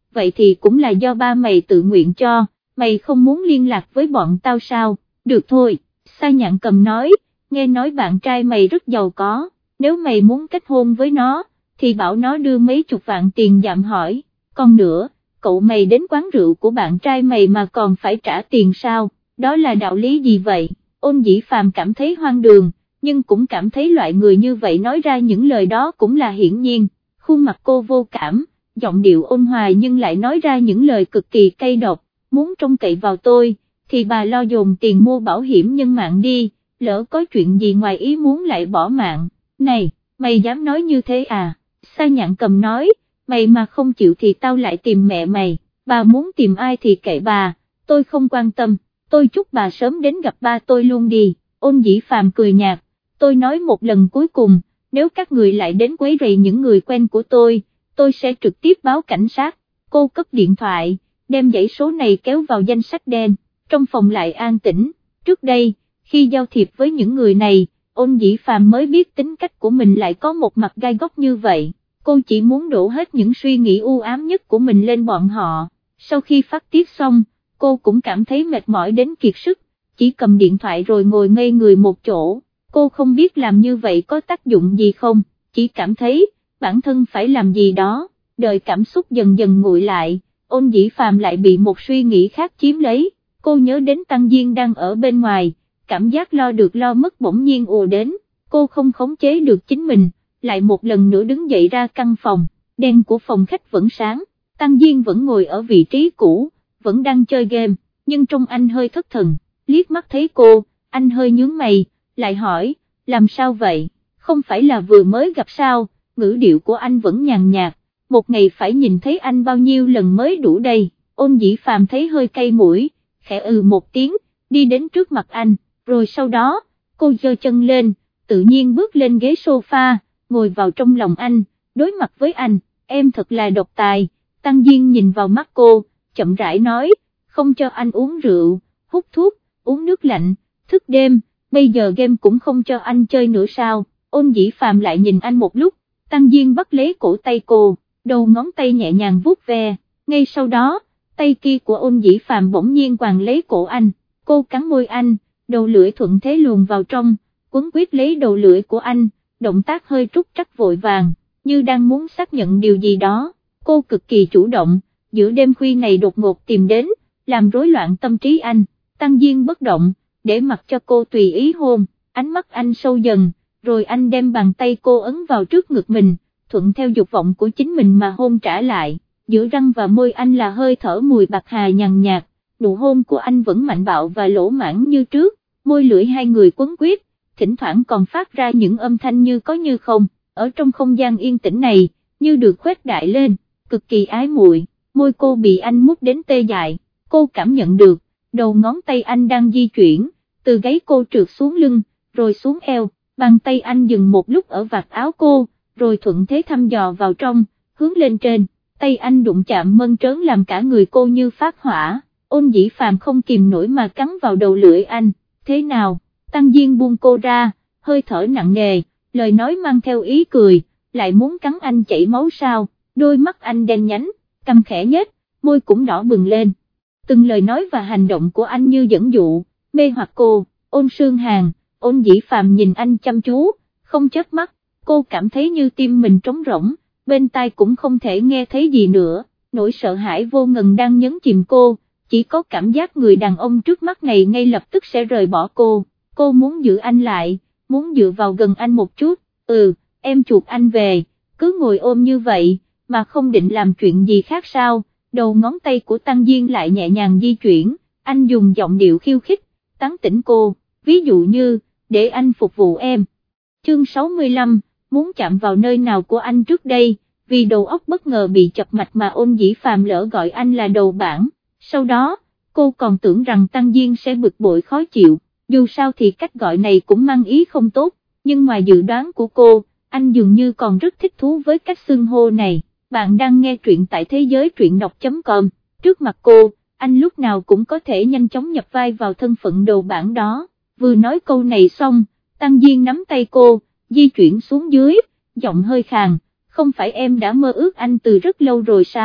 Speaker 1: vậy thì cũng là do ba mày tự nguyện cho, mày không muốn liên lạc với bọn tao sao, được thôi, Sa Nhạn Cầm nói, nghe nói bạn trai mày rất giàu có, nếu mày muốn kết hôn với nó, thì bảo nó đưa mấy chục vạn tiền dạm hỏi, còn nữa, cậu mày đến quán rượu của bạn trai mày mà còn phải trả tiền sao, đó là đạo lý gì vậy, Ôn Dĩ Phàm cảm thấy hoang đường, nhưng cũng cảm thấy loại người như vậy nói ra những lời đó cũng là hiển nhiên, khuôn mặt cô vô cảm, giọng điệu ôn hòa nhưng lại nói ra những lời cực kỳ cay độc, muốn trông cậy vào tôi, thì bà lo dồn tiền mua bảo hiểm nhân mạng đi, lỡ có chuyện gì ngoài ý muốn lại bỏ mạng, này, mày dám nói như thế à, Sa Nhạn Cầm nói, mày mà không chịu thì tao lại tìm mẹ mày, bà muốn tìm ai thì kệ bà, tôi không quan tâm, tôi chúc bà sớm đến gặp ba tôi luôn đi, Ôn Dĩ Phàm cười nhạt, tôi nói một lần cuối cùng, nếu các người lại đến quấy rầy những người quen của tôi, tôi sẽ trực tiếp báo cảnh sát, cô cất điện thoại, đem dãy số này kéo vào danh sách đen, trong phòng lại an tĩnh, trước đây, khi giao thiệp với những người này, Ôn Dĩ Phàm mới biết tính cách của mình lại có một mặt gai góc như vậy, cô chỉ muốn đổ hết những suy nghĩ u ám nhất của mình lên bọn họ, sau khi phát tiết xong, cô cũng cảm thấy mệt mỏi đến kiệt sức, chỉ cầm điện thoại rồi ngồi ngây người một chỗ, cô không biết làm như vậy có tác dụng gì không, chỉ cảm thấy, bản thân phải làm gì đó, đợi cảm xúc dần dần nguội lại, Ôn Dĩ Phàm lại bị một suy nghĩ khác chiếm lấy, cô nhớ đến Tăng Diên đang ở bên ngoài, cảm giác lo được lo mất bỗng nhiên ùa đến, cô không khống chế được chính mình, lại một lần nữa đứng dậy ra căn phòng, đèn của phòng khách vẫn sáng, Tăng Diên vẫn ngồi ở vị trí cũ, vẫn đang chơi game, nhưng trông anh hơi thất thần, liếc mắt thấy cô, anh hơi nhướng mày, lại hỏi, làm sao vậy, không phải là vừa mới gặp sao, ngữ điệu của anh vẫn nhàn nhạt, một ngày phải nhìn thấy anh bao nhiêu lần mới đủ đây, Ôn Dĩ Phàm thấy hơi cay mũi, khẽ ừ một tiếng, đi đến trước mặt anh, rồi sau đó, cô giơ chân lên, tự nhiên bước lên ghế sofa, ngồi vào trong lòng anh, đối mặt với anh, em thật là độc tài, Tăng Diên nhìn vào mắt cô, chậm rãi nói, không cho anh uống rượu, hút thuốc, uống nước lạnh, thức đêm, bây giờ game cũng không cho anh chơi nữa sao, Ôn Dĩ Phàm lại nhìn anh một lúc, Tăng Diên bắt lấy cổ tay cô, đầu ngón tay nhẹ nhàng vuốt ve, ngay sau đó, tay kia của Ôn Dĩ Phàm bỗng nhiên quàng lấy cổ anh, cô cắn môi anh, đầu lưỡi thuận thế luồn vào trong, quấn quýt lấy đầu lưỡi của anh, động tác hơi trúc trắc vội vàng, như đang muốn xác nhận điều gì đó, cô cực kỳ chủ động, giữa đêm khuya này đột ngột tìm đến, làm rối loạn tâm trí anh, Tăng Diên bất động, để mặc cho cô tùy ý hôn, ánh mắt anh sâu dần, rồi anh đem bàn tay cô ấn vào trước ngực mình, thuận theo dục vọng của chính mình mà hôn trả lại, giữa răng và môi anh là hơi thở mùi bạc hà nhàn nhạt, nụ hôn của anh vẫn mạnh bạo và lỗ mãng như trước, môi lưỡi hai người quấn quýt, thỉnh thoảng còn phát ra những âm thanh như có như không, ở trong không gian yên tĩnh này, như được khuếch đại lên, cực kỳ ái muội, môi cô bị anh mút đến tê dại, cô cảm nhận được, đầu ngón tay anh đang di chuyển, từ gáy cô trượt xuống lưng, rồi xuống eo, bàn tay anh dừng một lúc ở vạt áo cô, rồi thuận thế thăm dò vào trong, hướng lên trên, tay anh đụng chạm mơn trớn làm cả người cô như phát hỏa, Ôn Dĩ Phàm không kìm nổi mà cắn vào đầu lưỡi anh, thế nào, Tăng Diên buông cô ra, hơi thở nặng nề, lời nói mang theo ý cười, lại muốn cắn anh chảy máu sao, đôi mắt anh đen nhánh, cằm khẽ nhếch, môi cũng đỏ bừng lên, từng lời nói và hành động của anh như dẫn dụ, mê hoặc cô, Ôn Sương Hàn, Ôn Dĩ Phàm nhìn anh chăm chú, không chớp mắt, cô cảm thấy như tim mình trống rỗng, bên tai cũng không thể nghe thấy gì nữa, nỗi sợ hãi vô ngần đang nhấn chìm cô, chỉ có cảm giác người đàn ông trước mắt này ngay lập tức sẽ rời bỏ cô, cô muốn giữ anh lại, muốn dựa vào gần anh một chút, ừ, em chuộc anh về, cứ ngồi ôm như vậy, mà không định làm chuyện gì khác sao, đầu ngón tay của Tăng Diên lại nhẹ nhàng di chuyển, anh dùng giọng điệu khiêu khích, tán tỉnh cô, ví dụ như, để anh phục vụ em. Chương sáu mươi lăm, muốn chạm vào nơi nào của anh trước đây, vì đầu óc bất ngờ bị chập mạch mà Ôn Dĩ Phàm lỡ gọi anh là đầu bảng, sau đó, cô còn tưởng rằng Tăng Diên sẽ bực bội khó chịu, dù sao thì cách gọi này cũng mang ý không tốt, nhưng ngoài dự đoán của cô, anh dường như còn rất thích thú với cách xưng hô này. Bạn đang nghe truyện tại thế giới truyện đọc chấm com, trước mặt cô, anh lúc nào cũng có thể nhanh chóng nhập vai vào thân phận đầu bảng đó, vừa nói câu này xong, Tăng Diên nắm tay cô, di chuyển xuống dưới, giọng hơi khàn, không phải em đã mơ ước anh từ rất lâu rồi sao,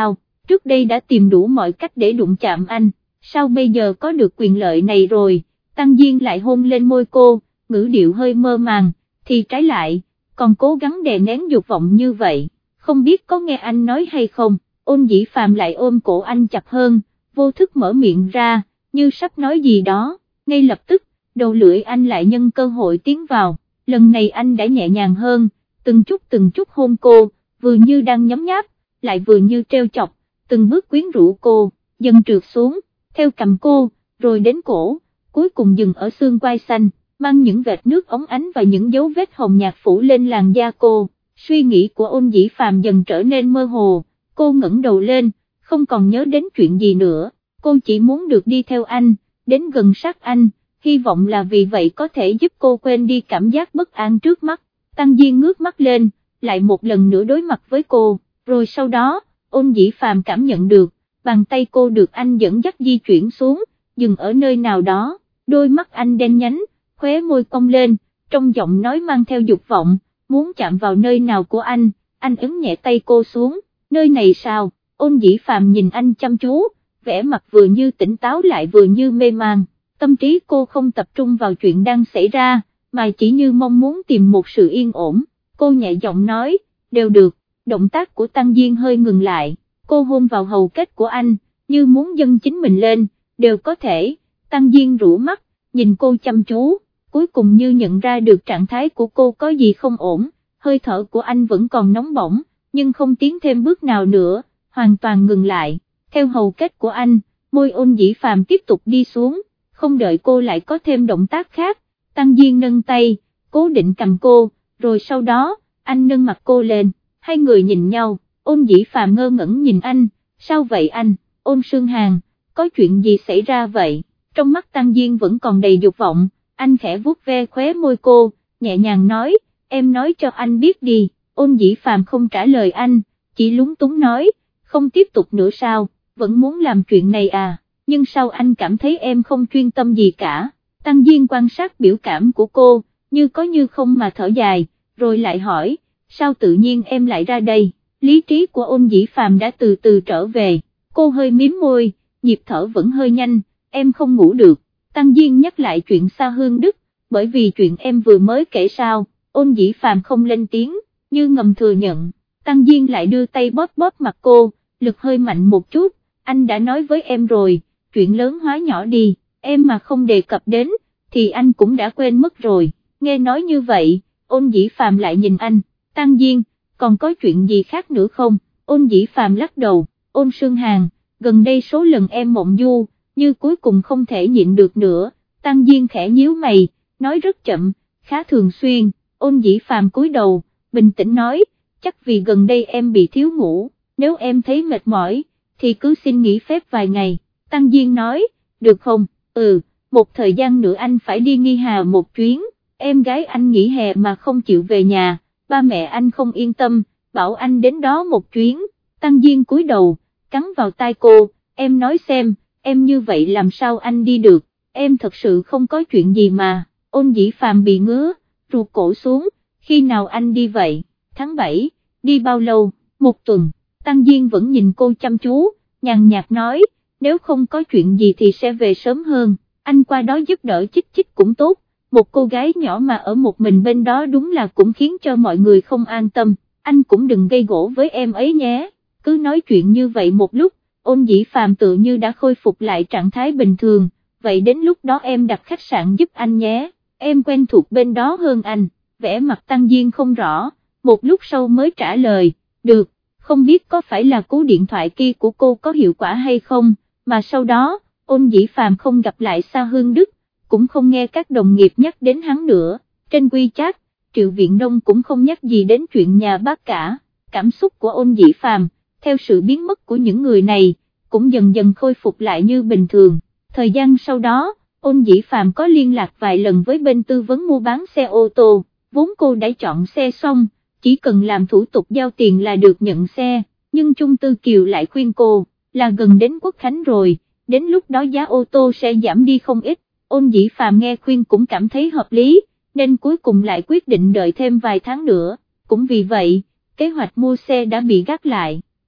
Speaker 1: trước đây đã tìm đủ mọi cách để đụng chạm anh, sao bây giờ có được quyền lợi này rồi? Tăng Diên lại hôn lên môi cô, ngữ điệu hơi mơ màng, thì trái lại, còn cố gắng đè nén dục vọng như vậy, không biết có nghe anh nói hay không. Ôn Dĩ Phàm lại ôm cổ anh chặt hơn, vô thức mở miệng ra, như sắp nói gì đó, ngay lập tức, đầu lưỡi anh lại nhân cơ hội tiến vào, lần này anh đã nhẹ nhàng hơn, từng chút từng chút hôn cô, vừa như đang nhấm nháp, lại vừa như treo chọc, từng bước quyến rũ cô, dần trượt xuống, theo cằm cô, rồi đến cổ, cuối cùng dừng ở xương quai xanh, mang những vệt nước óng ánh và những dấu vết hồng nhạt phủ lên làn da cô. Suy nghĩ của Ôn Dĩ Phàm dần trở nên mơ hồ, cô ngẩng đầu lên, không còn nhớ đến chuyện gì nữa, cô chỉ muốn được đi theo anh, đến gần sát anh, hy vọng là vì vậy có thể giúp cô quên đi cảm giác bất an trước mắt. Tăng Diên ngước mắt lên, lại một lần nữa đối mặt với cô, rồi sau đó, Ôn Dĩ Phàm cảm nhận được, bàn tay cô được anh dẫn dắt di chuyển xuống, dừng ở nơi nào đó, đôi mắt anh đen nhánh, khóe môi cong lên, trong giọng nói mang theo dục vọng, muốn chạm vào nơi nào của anh, anh ấn nhẹ tay cô xuống, nơi này sao? Ôn Dĩ Phàm nhìn anh chăm chú, vẻ mặt vừa như tỉnh táo lại vừa như mê man, tâm trí cô không tập trung vào chuyện đang xảy ra, mà chỉ như mong muốn tìm một sự yên ổn. Cô nhẹ giọng nói, đều được. Động tác của Tăng Diên hơi ngừng lại, cô hôn vào hầu kết của anh, như muốn dâng chính mình lên, đều có thể. Tăng Diên rũ mắt, nhìn cô chăm chú, cuối cùng như nhận ra được trạng thái của cô có gì không ổn, hơi thở của anh vẫn còn nóng bỏng, nhưng không tiến thêm bước nào nữa, hoàn toàn ngừng lại, theo hầu kết của anh, môi Ôn Dĩ Phàm tiếp tục đi xuống, không đợi cô lại có thêm động tác khác, Tăng Diên nâng tay, cố định cầm cô, rồi sau đó, anh nâng mặt cô lên. Hai người nhìn nhau, Ôn Dĩ Phàm ngơ ngẩn nhìn anh, sao vậy anh? Ôn Sương Hàn, có chuyện gì xảy ra vậy? Trong mắt Tăng Diên vẫn còn đầy dục vọng, anh khẽ vuốt ve khóe môi cô, nhẹ nhàng nói, em nói cho anh biết đi. Ôn Dĩ Phàm không trả lời anh, chỉ lúng túng nói, không tiếp tục nữa sao, vẫn muốn làm chuyện này à, nhưng sao anh cảm thấy em không chuyên tâm gì cả? Tăng Diên quan sát biểu cảm của cô, như có như không mà thở dài, rồi lại hỏi, sao tự nhiên em lại ra đây? Lý trí của Ôn Dĩ Phàm đã từ từ trở về, cô hơi miếm môi, nhịp thở vẫn hơi nhanh, em không ngủ được. Tăng Diên nhắc lại chuyện Sa Hương Đức, bởi vì chuyện em vừa mới kể sao? Ôn Dĩ Phàm không lên tiếng, như ngầm thừa nhận. Tăng Diên lại đưa tay bóp bóp mặt cô, lực hơi mạnh một chút, anh đã nói với em rồi, chuyện lớn hóa nhỏ đi, em mà không đề cập đến, thì anh cũng đã quên mất rồi. Nghe nói như vậy, Ôn Dĩ Phàm lại nhìn anh, Tăng Diên, còn có chuyện gì khác nữa không? Ôn Dĩ Phàm lắc đầu, Ôn Sương Hàn, gần đây số lần em mộng du, như cuối cùng không thể nhịn được nữa. Tăng Diên khẽ nhíu mày, nói rất chậm, khá thường xuyên. Ôn Dĩ Phàm cúi đầu, bình tĩnh nói, chắc vì gần đây em bị thiếu ngủ, nếu em thấy mệt mỏi, thì cứ xin nghỉ phép vài ngày. Tăng Diên nói, được không? Ừ, một thời gian nữa anh phải đi Nghi Hà một chuyến, em gái anh nghỉ hè mà không chịu về nhà, ba mẹ anh không yên tâm, bảo anh đến đó một chuyến. Tăng Diên cúi đầu, cắn vào tai cô, em nói xem, em như vậy làm sao anh đi được, em thật sự không có chuyện gì mà. Ôn Dĩ Phàm bị ngứa, ruột cổ xuống, khi nào anh đi vậy? Tháng bảy, đi bao lâu? Một tuần. Tăng Diên vẫn nhìn cô chăm chú, nhàn nhạt nói, nếu không có chuyện gì thì sẽ về sớm hơn, anh qua đó giúp đỡ Chích Chích cũng tốt, một cô gái nhỏ mà ở một mình bên đó đúng là cũng khiến cho mọi người không an tâm, anh cũng đừng gây gổ với em ấy nhé. Cứ nói chuyện như vậy một lúc, Ôn Dĩ Phàm tự như đã khôi phục lại trạng thái bình thường, vậy đến lúc đó em đặt khách sạn giúp anh nhé, em quen thuộc bên đó hơn anh. Vẻ mặt Tăng Diên không rõ, một lúc sau mới trả lời, được, không biết có phải là cú điện thoại kia của cô có hiệu quả hay không, mà sau đó, Ôn Dĩ Phàm không gặp lại Sa Hương Đức, cũng không nghe các đồng nghiệp nhắc đến hắn nữa. Trên WeChat, Triệu Viện Đông cũng không nhắc gì đến chuyện nhà bác cả. Cảm xúc của Ôn Dĩ Phàm, theo sự biến mất của những người này, cũng dần dần khôi phục lại như bình thường. Thời gian sau đó, Ôn Dĩ Phàm có liên lạc vài lần với bên tư vấn mua bán xe ô tô, vốn cô đã chọn xe xong, chỉ cần làm thủ tục giao tiền là được nhận xe, nhưng Chung Tư Kiều lại khuyên cô, là gần đến Quốc Khánh rồi, đến lúc đó giá ô tô sẽ giảm đi không ít. Ôn Dĩ Phàm nghe khuyên cũng cảm thấy hợp lý, nên cuối cùng lại quyết định đợi thêm vài tháng nữa, cũng vì vậy, kế hoạch mua xe đã bị gác lại.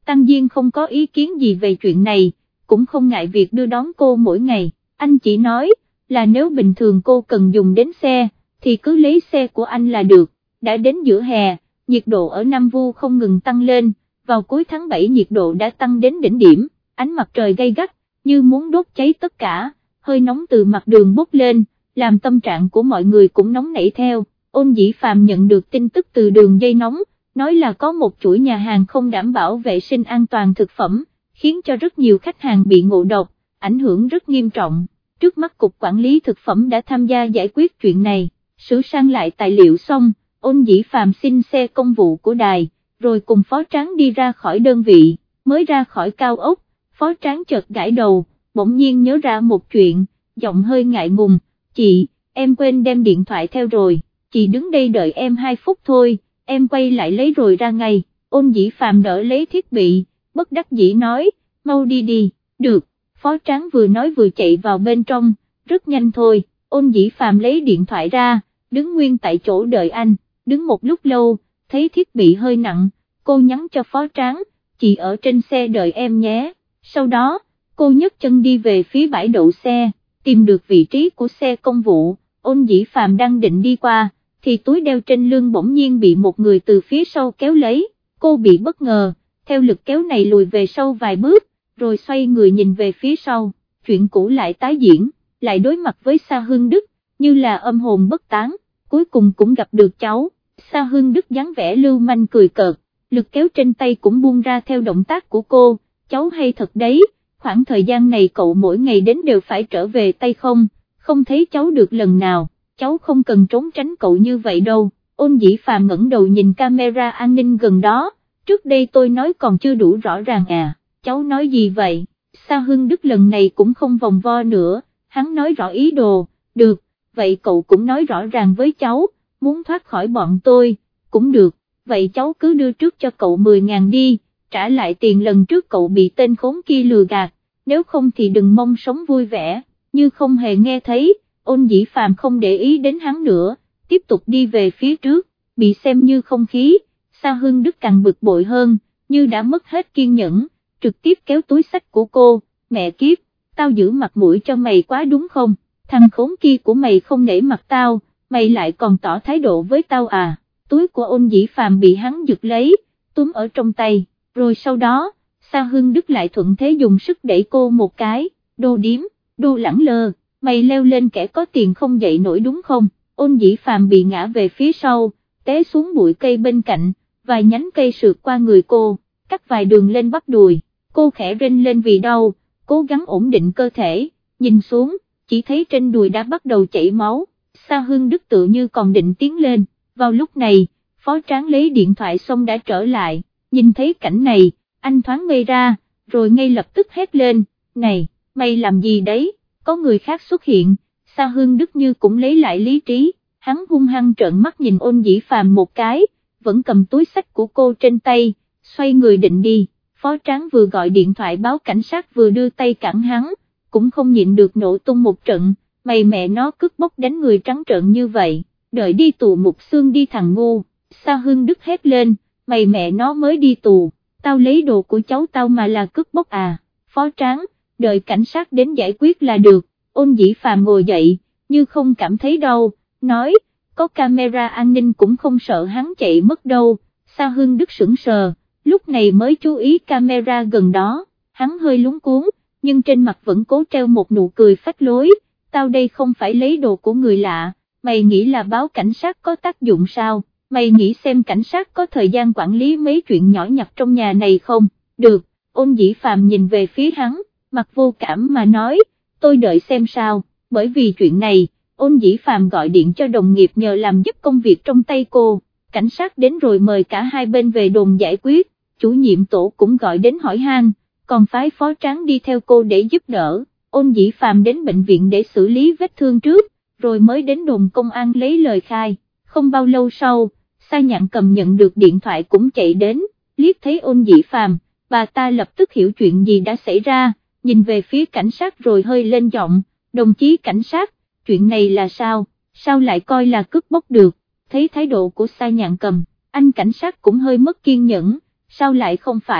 Speaker 1: Tăng Diên không có ý kiến gì về chuyện này, cũng không ngại việc đưa đón cô mỗi ngày, anh chỉ nói là nếu bình thường cô cần dùng đến xe, thì cứ lấy xe của anh là được. Đã đến giữa hè, nhiệt độ ở Nam Vu không ngừng tăng lên, vào cuối tháng bảy nhiệt độ đã tăng đến đỉnh điểm, ánh mặt trời gay gắt, như muốn đốt cháy tất cả, hơi nóng từ mặt đường bốc lên, làm tâm trạng của mọi người cũng nóng nảy theo. Ôn Dĩ Phàm nhận được tin tức từ đường dây nóng, nói là có một chuỗi nhà hàng không đảm bảo vệ sinh an toàn thực phẩm, khiến cho rất nhiều khách hàng bị ngộ độc, ảnh hưởng rất nghiêm trọng. Trước mắt Cục Quản lý Thực phẩm đã tham gia giải quyết chuyện này, sửa sang lại tài liệu xong, Ôn Dĩ Phàm xin xe công vụ của đài, rồi cùng Phó Tráng đi ra khỏi đơn vị, mới ra khỏi cao ốc, Phó Tráng chợt gãi đầu, bỗng nhiên nhớ ra một chuyện, giọng hơi ngại ngùng, chị, em quên đem điện thoại theo rồi, chị đứng đây đợi em hai phút thôi, em quay lại lấy rồi ra ngay. Ôn Dĩ Phàm đỡ lấy thiết bị, bất đắc dĩ nói, mau đi đi, được. Phó Tráng vừa nói vừa chạy vào bên trong, rất nhanh thôi. Ôn Dĩ Phàm lấy điện thoại ra, đứng nguyên tại chỗ đợi anh, đứng một lúc lâu, thấy thiết bị hơi nặng, cô nhắn cho Phó Tráng, chị ở trên xe đợi em nhé. Sau đó, cô nhấc chân đi về phía bãi đậu xe, tìm được vị trí của xe công vụ. Ôn Dĩ Phàm đang định đi qua, thì túi đeo trên lưng bỗng nhiên bị một người từ phía sau kéo lấy, cô bị bất ngờ, theo lực kéo này lùi về sau vài bước, rồi xoay người nhìn về phía sau, chuyện cũ lại tái diễn, lại đối mặt với Sa Hưng Đức, như là âm hồn bất tán, cuối cùng cũng gặp được cháu. Sa Hưng Đức dáng vẻ lưu manh cười cợt, lực kéo trên tay cũng buông ra theo động tác của cô, cháu hay thật đấy, khoảng thời gian này cậu mỗi ngày đến đều phải trở về tay không, không thấy cháu được lần nào, cháu không cần trốn tránh cậu như vậy đâu. Ôn Dĩ Phàm ngẩng đầu nhìn camera an ninh gần đó, trước đây tôi nói còn chưa đủ rõ ràng à, cháu nói gì vậy? Sa Hưng Đức lần này cũng không vòng vo nữa, hắn nói rõ ý đồ, được, vậy cậu cũng nói rõ ràng với cháu, muốn thoát khỏi bọn tôi, cũng được, vậy cháu cứ đưa trước cho cậu mười ngàn đi, trả lại tiền lần trước cậu bị tên khốn kia lừa gạt, nếu không thì đừng mong sống vui vẻ. Như không hề nghe thấy, Ôn Dĩ Phàm không để ý đến hắn nữa, tiếp tục đi về phía trước, bị xem như không khí, Sa Hưng Đức càng bực bội hơn, như đã mất hết kiên nhẫn, trực tiếp kéo túi xách của cô, mẹ kiếp, tao giữ mặt mũi cho mày quá đúng không, thằng khốn kia của mày không nể mặt tao, mày lại còn tỏ thái độ với tao à? Túi của Ôn Dĩ Phàm bị hắn giật lấy, túm ở trong tay, rồi sau đó, Sa Hưng Đức lại thuận thế dùng sức đẩy cô một cái, đồ điếm, đồ lẳng lơ, mày leo lên kẻ có tiền không dậy nổi đúng không? Ôn Dĩ Phàm bị ngã về phía sau, té xuống bụi cây bên cạnh, vài nhánh cây sượt qua người cô, cắt vài đường lên bắp đùi, cô khẽ rên lên vì đau, cố gắng ổn định cơ thể, nhìn xuống, chỉ thấy trên đùi đã bắt đầu chảy máu. Sa Hưng Đức tự như còn định tiến lên, vào lúc này, Phó Tráng lấy điện thoại xong đã trở lại, nhìn thấy cảnh này, anh thoáng ngây ra, rồi ngay lập tức hét lên, này, mày làm gì đấy, có người khác xuất hiện. Sa Hưng Đức như cũng lấy lại lý trí, hắn hung hăng trợn mắt nhìn Ôn Dĩ Phàm một cái, vẫn cầm túi xách của cô trên tay, xoay người định đi. Phó Tráng vừa gọi điện thoại báo cảnh sát vừa đưa tay cản hắn, cũng không nhịn được nổ tung một trận, mày mẹ nó cướp bóc đánh người trắng trợn như vậy, đợi đi tù mục xương đi thằng ngu. Sa Hưng Đức hét lên, mày mẹ nó mới đi tù, tao lấy đồ của cháu tao mà là cướp bóc à? Phó Tráng, đợi cảnh sát đến giải quyết là được. Ôn Dĩ Phàm ngồi dậy, như không cảm thấy đau, nói, có camera an ninh cũng không sợ hắn chạy mất đâu. Sa Hưng Đức sững sờ, lúc này mới chú ý camera gần đó, hắn hơi lúng cuốn, nhưng trên mặt vẫn cố treo một nụ cười phách lối, tao đây không phải lấy đồ của người lạ, mày nghĩ là báo cảnh sát có tác dụng sao, mày nghĩ xem cảnh sát có thời gian quản lý mấy chuyện nhỏ nhặt trong nhà này không? Được. Ôn Dĩ Phàm nhìn về phía hắn, mặt vô cảm mà nói, tôi đợi xem sao. Bởi vì chuyện này, Ôn Dĩ Phàm gọi điện cho đồng nghiệp nhờ làm giúp công việc trong tay cô, cảnh sát đến rồi mời cả hai bên về đồn giải quyết, chủ nhiệm tổ cũng gọi đến hỏi han, còn phái Phó Tráng đi theo cô để giúp đỡ. Ôn Dĩ Phàm đến bệnh viện để xử lý vết thương trước, rồi mới đến đồn công an lấy lời khai. Không bao lâu sau, Sa Nhạn Cầm nhận được điện thoại cũng chạy đến, liếc thấy Ôn Dĩ Phàm, bà ta lập tức hiểu chuyện gì đã xảy ra, nhìn về phía cảnh sát rồi hơi lên giọng, đồng chí cảnh sát, chuyện này là sao, sao lại coi là cướp bóc được? Thấy thái độ của Sa Nhạn Cầm, anh cảnh sát cũng hơi mất kiên nhẫn, sao lại không phải,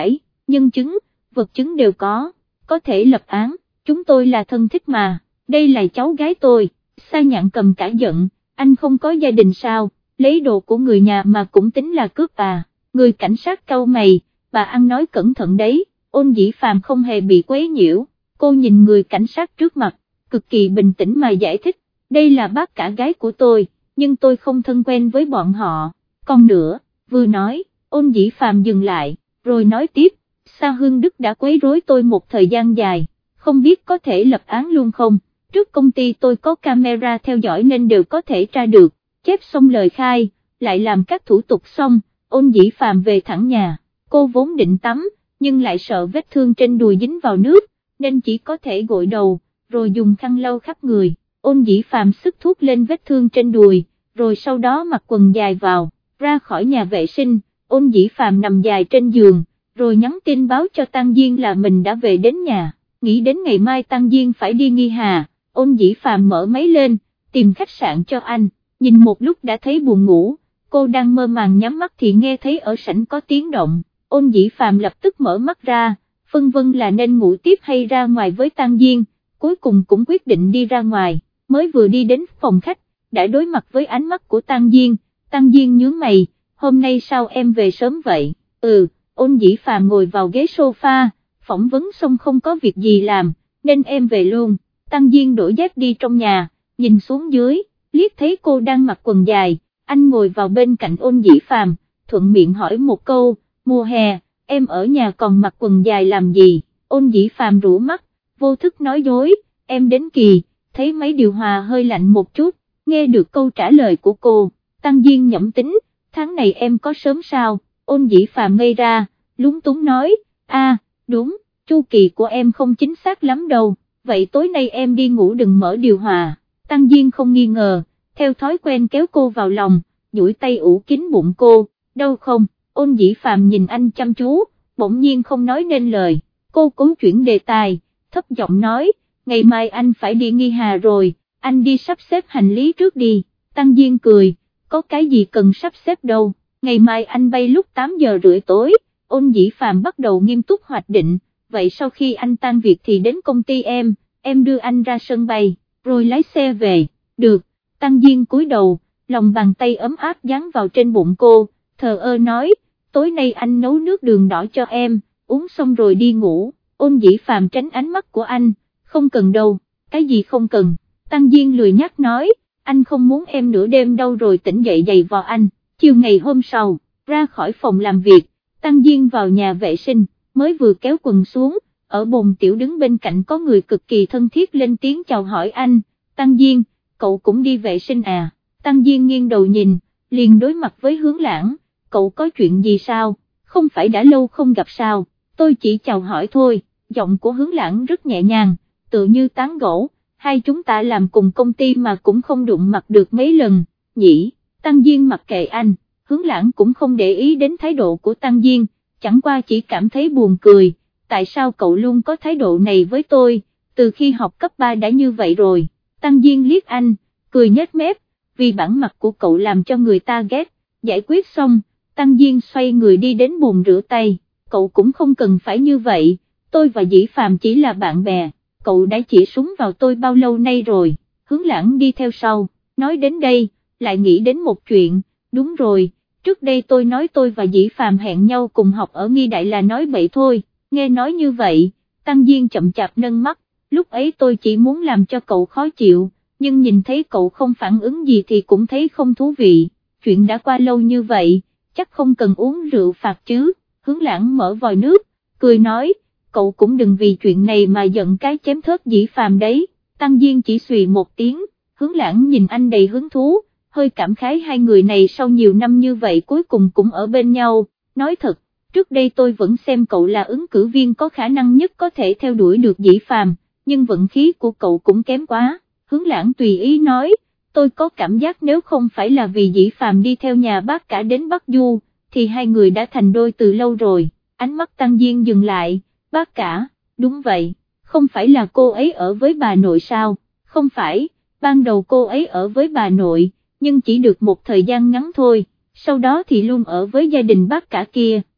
Speaker 1: nhân chứng, vật chứng đều có, có thể lập án, chúng tôi là thân thích mà, đây là cháu gái tôi. Sa Nhạn Cầm cả giận, anh không có gia đình sao, lấy đồ của người nhà mà cũng tính là cướp à, người cảnh sát cau mày, bà ăn nói cẩn thận đấy. Ôn Dĩ Phàm không hề bị quấy nhiễu, cô nhìn người cảnh sát trước mặt, cực kỳ bình tĩnh mà giải thích, đây là bác cả gái của tôi, nhưng tôi không thân quen với bọn họ, còn nữa, vừa nói, Ôn Dĩ Phàm dừng lại, rồi nói tiếp, Sa Hương Đức đã quấy rối tôi một thời gian dài, không biết có thể lập án luôn không, trước công ty tôi có camera theo dõi nên đều có thể tra được, chép xong lời khai, lại làm các thủ tục xong, Ôn Dĩ Phàm về thẳng nhà, cô vốn định tắm, nhưng lại sợ vết thương trên đùi dính vào nước, nên chỉ có thể gội đầu, rồi dùng khăn lau khắp người. Ôn Dĩ Phàm sức thuốc lên vết thương trên đùi, rồi sau đó mặc quần dài vào, ra khỏi nhà vệ sinh, Ôn Dĩ Phàm nằm dài trên giường, rồi nhắn tin báo cho Tăng Diên là mình đã về đến nhà, nghĩ đến ngày mai Tăng Diên phải đi Nghi Hà, Ôn Dĩ Phàm mở máy lên, tìm khách sạn cho anh, nhìn một lúc đã thấy buồn ngủ, cô đang mơ màng nhắm mắt thì nghe thấy ở sảnh có tiếng động. Ôn Dĩ Phàm lập tức mở mắt ra, phân vân là nên ngủ tiếp hay ra ngoài với Tăng Diên, cuối cùng cũng quyết định đi ra ngoài, mới vừa đi đến phòng khách, đã đối mặt với ánh mắt của Tăng Diên, Tăng Diên nhướng mày, hôm nay sao em về sớm vậy, ừ, Ôn Dĩ Phàm ngồi vào ghế sofa, phỏng vấn xong không có việc gì làm, nên em về luôn, Tăng Diên đổi dép đi trong nhà, nhìn xuống dưới, liếc thấy cô đang mặc quần dài, anh ngồi vào bên cạnh Ôn Dĩ Phàm, thuận miệng hỏi một câu, mùa hè, em ở nhà còn mặc quần dài làm gì, Ôn Dĩ Phàm rũ mắt, vô thức nói dối, em đến kỳ, thấy máy điều hòa hơi lạnh một chút, nghe được câu trả lời của cô, Tăng Diên nhẩm tính, tháng này em có sớm sao, Ôn Dĩ Phàm ngây ra, lúng túng nói, a, đúng, chu kỳ của em không chính xác lắm đâu, vậy tối nay em đi ngủ đừng mở điều hòa, Tăng Diên không nghi ngờ, theo thói quen kéo cô vào lòng, duỗi tay ủ kín bụng cô, đâu không. Ôn Dĩ Phàm nhìn anh chăm chú, bỗng nhiên không nói nên lời, cô cố chuyển đề tài, thấp giọng nói, ngày mai anh phải đi Nghi Hà rồi, anh đi sắp xếp hành lý trước đi, Tăng Diên cười, có cái gì cần sắp xếp đâu, ngày mai anh bay lúc tám giờ rưỡi tối, Ôn Dĩ Phàm bắt đầu nghiêm túc hoạch định, vậy sau khi anh tan việc thì đến công ty em, em đưa anh ra sân bay, rồi lái xe về, được, Tăng Diên cúi đầu, lòng bàn tay ấm áp dán vào trên bụng cô, thờ ơ nói, tối nay anh nấu nước đường đỏ cho em, uống xong rồi đi ngủ, Ôn Dĩ Phàm tránh ánh mắt của anh, không cần đâu, cái gì không cần, Tăng Diên lười nhắc nói, anh không muốn em nửa đêm đâu rồi tỉnh dậy giày vò anh, chiều ngày hôm sau, ra khỏi phòng làm việc, Tăng Diên vào nhà vệ sinh, mới vừa kéo quần xuống, ở bồn tiểu đứng bên cạnh có người cực kỳ thân thiết lên tiếng chào hỏi anh, Tăng Diên, cậu cũng đi vệ sinh à, Tăng Diên nghiêng đầu nhìn, liền đối mặt với Hướng Lãng, cậu có chuyện gì sao, không phải đã lâu không gặp sao, tôi chỉ chào hỏi thôi, giọng của Hướng Lãng rất nhẹ nhàng, tự như tán gẫu, hai chúng ta làm cùng công ty mà cũng không đụng mặt được mấy lần, nhỉ, Tăng Diên mặc kệ anh, Hướng Lãng cũng không để ý đến thái độ của Tăng Diên, chẳng qua chỉ cảm thấy buồn cười, tại sao cậu luôn có thái độ này với tôi, từ khi học cấp ba đã như vậy rồi, Tăng Diên liếc anh, cười nhếch mép, vì bản mặt của cậu làm cho người ta ghét, giải quyết xong, Tăng Diên xoay người đi đến bồn rửa tay, cậu cũng không cần phải như vậy, tôi và Dĩ Phàm chỉ là bạn bè, cậu đã chỉ súng vào tôi bao lâu nay rồi, Hướng Lãng đi theo sau, nói đến đây, lại nghĩ đến một chuyện, đúng rồi, trước đây tôi nói tôi và Dĩ Phàm hẹn nhau cùng học ở Nghi Đại là nói bậy thôi, nghe nói như vậy, Tăng Diên chậm chạp nâng mắt, lúc ấy tôi chỉ muốn làm cho cậu khó chịu, nhưng nhìn thấy cậu không phản ứng gì thì cũng thấy không thú vị, chuyện đã qua lâu như vậy, chắc không cần uống rượu phạt chứ, Hướng Lãng mở vòi nước, cười nói, cậu cũng đừng vì chuyện này mà giận cái chém thớt Dĩ Phàm đấy, Tăng Diên chỉ xùy một tiếng, Hướng Lãng nhìn anh đầy hứng thú, hơi cảm khái hai người này sau nhiều năm như vậy cuối cùng cũng ở bên nhau, nói thật, trước đây tôi vẫn xem cậu là ứng cử viên có khả năng nhất có thể theo đuổi được Dĩ Phàm, nhưng vận khí của cậu cũng kém quá, Hướng Lãng tùy ý nói, tôi có cảm giác nếu không phải là vì Dĩ Phàm đi theo nhà bác cả đến Bắc Du, thì hai người đã thành đôi từ lâu rồi, ánh mắt Tăng Diên dừng lại, bác cả, đúng vậy, không phải là cô ấy ở với bà nội sao, không phải, ban đầu cô ấy ở với bà nội, nhưng chỉ được một thời gian ngắn thôi, sau đó thì luôn ở với gia đình bác cả kia.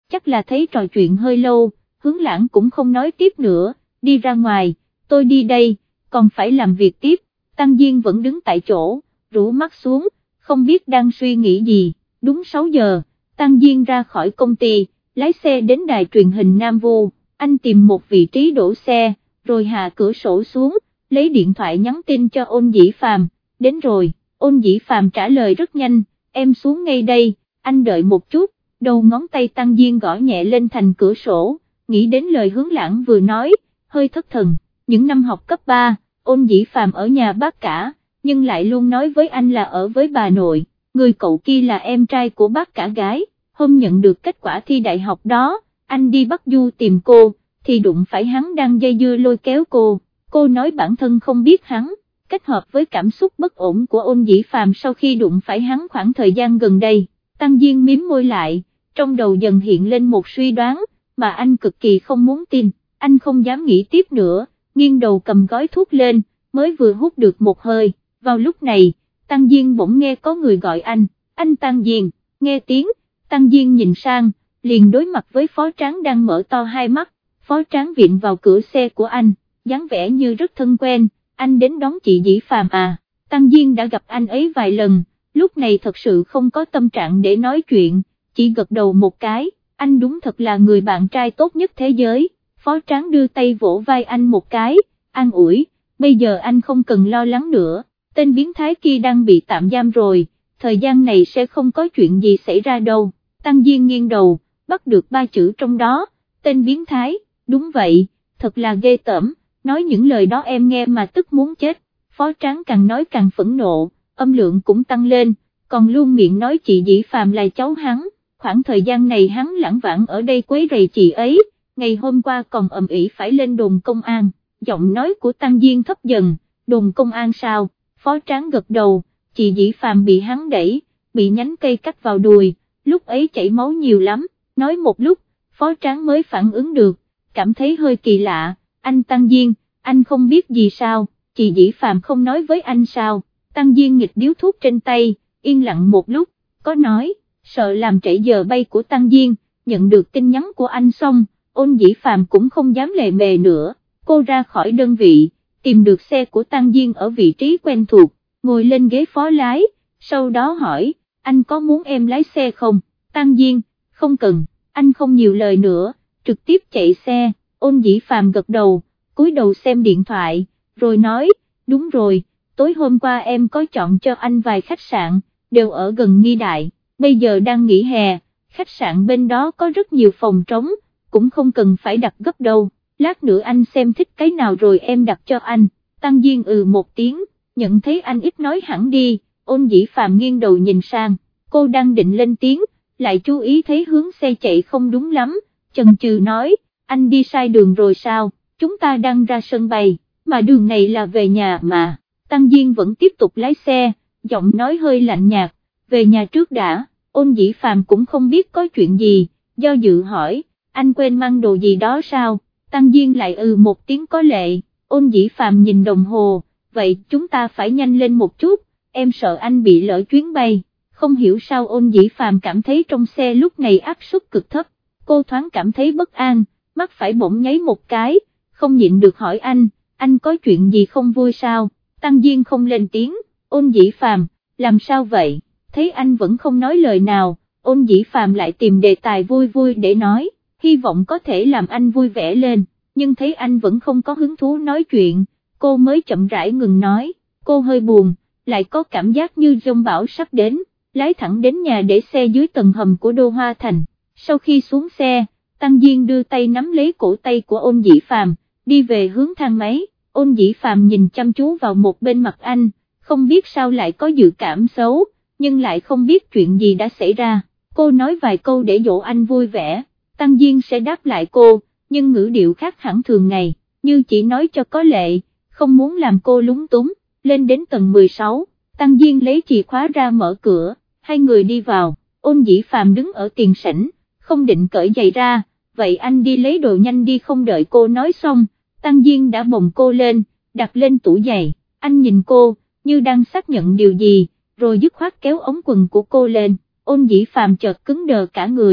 Speaker 1: chắc là thấy trò chuyện hơi lâu, Hướng Lãng cũng không nói tiếp nữa, đi ra ngoài, tôi đi đây, còn phải làm việc tiếp. Tăng Diên vẫn đứng tại chỗ, rũ mắt xuống, không biết đang suy nghĩ gì. Đúng sáu giờ, Tăng Diên ra khỏi công ty, lái xe đến đài truyền hình Nam Vu, anh tìm một vị trí đổ xe, rồi hạ cửa sổ xuống, lấy điện thoại nhắn tin cho Ôn Dĩ Phàm, đến rồi. Ôn Dĩ Phàm trả lời rất nhanh, em xuống ngay đây, anh đợi một chút. Đầu ngón tay Tăng Diên gõ nhẹ lên thành cửa sổ, nghĩ đến lời Hướng Lãng vừa nói, hơi thất thần. Những năm học cấp ba, Ôn Dĩ Phàm ở nhà bác cả, nhưng lại luôn nói với anh là ở với bà nội, người cậu kia là em trai của bác cả gái. Hôm nhận được kết quả thi đại học đó, anh đi Bắc Du tìm cô, thì đụng phải hắn đang dây dưa lôi kéo cô, cô nói bản thân không biết hắn, kết hợp với cảm xúc bất ổn của Ôn Dĩ Phàm sau khi đụng phải hắn khoảng thời gian gần đây. Tăng Diên mím môi lại, trong đầu dần hiện lên một suy đoán, mà anh cực kỳ không muốn tin, anh không dám nghĩ tiếp nữa, nghiêng đầu cầm gói thuốc lên, mới vừa hút được một hơi. Vào lúc này, Tăng Diên bỗng nghe có người gọi anh, anh Tăng Diên. Nghe tiếng, Tăng Diên nhìn sang, liền đối mặt với Phó Tráng đang mở to hai mắt. Phó Tráng viện vào cửa xe của anh, dáng vẻ như rất thân quen, anh đến đón chị Dĩ Phàm à. Tăng Diên đã gặp anh ấy vài lần, lúc này thật sự không có tâm trạng để nói chuyện, chỉ gật đầu một cái, anh đúng thật là người bạn trai tốt nhất thế giới. Phó Tráng đưa tay vỗ vai anh một cái, an ủi, bây giờ anh không cần lo lắng nữa, tên biến thái kia đang bị tạm giam rồi, thời gian này sẽ không có chuyện gì xảy ra đâu. Tăng Diên nghiêng đầu, bắt được ba chữ trong đó, tên biến thái, đúng vậy, thật là ghê tởm, nói những lời đó em nghe mà tức muốn chết. Phó Tráng càng nói càng phẫn nộ, âm lượng cũng tăng lên, còn luôn miệng nói chị Dĩ Phàm là cháu hắn, khoảng thời gian này hắn lảng vảng ở đây quấy rầy chị ấy, ngày hôm qua còn ầm ĩ phải lên đồn công an. Giọng nói của Tăng Diên thấp dần, đồn công an sao? Phó Tráng gật đầu, chị Dĩ Phàm bị hắn đẩy, bị nhánh cây cắt vào đùi, lúc ấy chảy máu nhiều lắm, nói một lúc, Phó Tráng mới phản ứng được, cảm thấy hơi kỳ lạ, anh Tăng Diên, anh không biết gì sao, chị Dĩ Phàm không nói với anh sao? Tăng Diên nghịch điếu thuốc trên tay, yên lặng một lúc, có nói, sợ làm trễ giờ bay của Tăng Diên, nhận được tin nhắn của anh xong, Ôn Dĩ Phàm cũng không dám lề mề nữa, cô ra khỏi đơn vị, tìm được xe của Tăng Diên ở vị trí quen thuộc, ngồi lên ghế phó lái, sau đó hỏi, anh có muốn em lái xe không? Tăng Diên, không cần, anh không nhiều lời nữa, trực tiếp chạy xe. Ôn Dĩ Phàm gật đầu, cúi đầu xem điện thoại, rồi nói, đúng rồi, tối hôm qua em có chọn cho anh vài khách sạn, đều ở gần Nghi Đại, bây giờ đang nghỉ hè, khách sạn bên đó có rất nhiều phòng trống, cũng không cần phải đặt gấp đâu, lát nữa anh xem thích cái nào rồi em đặt cho anh. Tăng Diên ừ một tiếng, nhận thấy anh ít nói hẳn đi, Ôn Dĩ Phàm nghiêng đầu nhìn sang, cô đang định lên tiếng, lại chú ý thấy hướng xe chạy không đúng lắm, chần chừ nói, anh đi sai đường rồi sao, chúng ta đang ra sân bay, mà đường này là về nhà mà. Tăng Diên vẫn tiếp tục lái xe, giọng nói hơi lạnh nhạt, về nhà trước đã. Ôn Dĩ Phàm cũng không biết có chuyện gì, do dự hỏi, anh quên mang đồ gì đó sao? Tăng Diên lại ừ một tiếng có lệ. Ôn Dĩ Phàm nhìn đồng hồ, vậy chúng ta phải nhanh lên một chút, em sợ anh bị lỡ chuyến bay. Không hiểu sao Ôn Dĩ Phàm cảm thấy trong xe lúc này áp suất cực thấp, cô thoáng cảm thấy bất an, mắt phải bỗng nháy một cái, không nhịn được hỏi anh, anh có chuyện gì không vui sao? Tăng Diên không lên tiếng. Ôn Dĩ Phàm, làm sao vậy? Thấy anh vẫn không nói lời nào, Ôn Dĩ Phàm lại tìm đề tài vui vui để nói, hy vọng có thể làm anh vui vẻ lên, nhưng thấy anh vẫn không có hứng thú nói chuyện, cô mới chậm rãi ngừng nói. Cô hơi buồn, lại có cảm giác như giông bão sắp đến, lái thẳng đến nhà để xe dưới tầng hầm của Đô Hoa Thành. Sau khi xuống xe, Tăng Diên đưa tay nắm lấy cổ tay của Ôn Dĩ Phàm, đi về hướng thang máy. Ôn Dĩ Phàm nhìn chăm chú vào một bên mặt anh, không biết sao lại có dự cảm xấu, nhưng lại không biết chuyện gì đã xảy ra. Cô nói vài câu để dỗ anh vui vẻ, Tăng Diên sẽ đáp lại cô, nhưng ngữ điệu khác hẳn thường ngày, như chỉ nói cho có lệ, không muốn làm cô lúng túng. Lên đến tầng mười sáu, Tăng Diên lấy chìa khóa ra mở cửa, hai người đi vào. Ôn Dĩ Phàm đứng ở tiền sảnh, không định cởi giày ra, vậy anh đi lấy đồ nhanh đi. Không đợi cô nói xong, Tăng Diên đã bồng cô lên, đặt lên tủ giày. Anh nhìn cô, như đang xác nhận điều gì, rồi dứt khoát kéo ống quần của cô lên. Ôn Dĩ Phàm chợt cứng đờ cả người,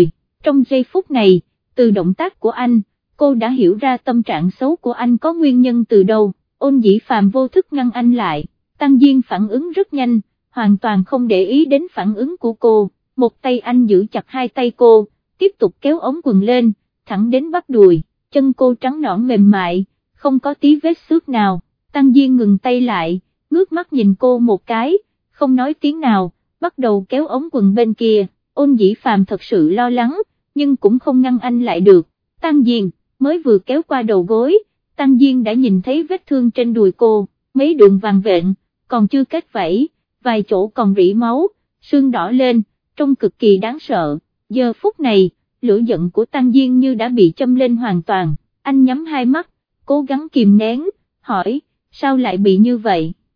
Speaker 1: Trong giây phút này, từ động tác của anh, cô đã hiểu ra tâm trạng xấu của anh có nguyên nhân từ đâu. Ôn Dĩ Phàm vô thức ngăn anh lại, Tăng Diên phản ứng rất nhanh, hoàn toàn không để ý đến phản ứng của cô, một tay anh giữ chặt hai tay cô, tiếp tục kéo ống quần lên, thẳng đến bắp đùi, chân cô trắng nõn mềm mại, không có tí vết xước nào. Tăng Diên ngừng tay lại, ngước mắt nhìn cô một cái, không nói tiếng nào, bắt đầu kéo ống quần bên kia. Ôn Dĩ Phàm thật sự lo lắng, nhưng cũng không ngăn anh lại được. Tăng Diên, mới vừa kéo qua đầu gối, Tăng Diên đã nhìn thấy vết thương trên đùi cô, mấy đường vàng vện, còn chưa kết vảy, vài chỗ còn rỉ máu, sưng đỏ lên, trông cực kỳ đáng sợ. Giờ phút này, lửa giận của Tăng Diên như đã bị châm lên hoàn toàn, anh nhắm hai mắt, cố gắng kìm nén, hỏi, sao lại bị như vậy?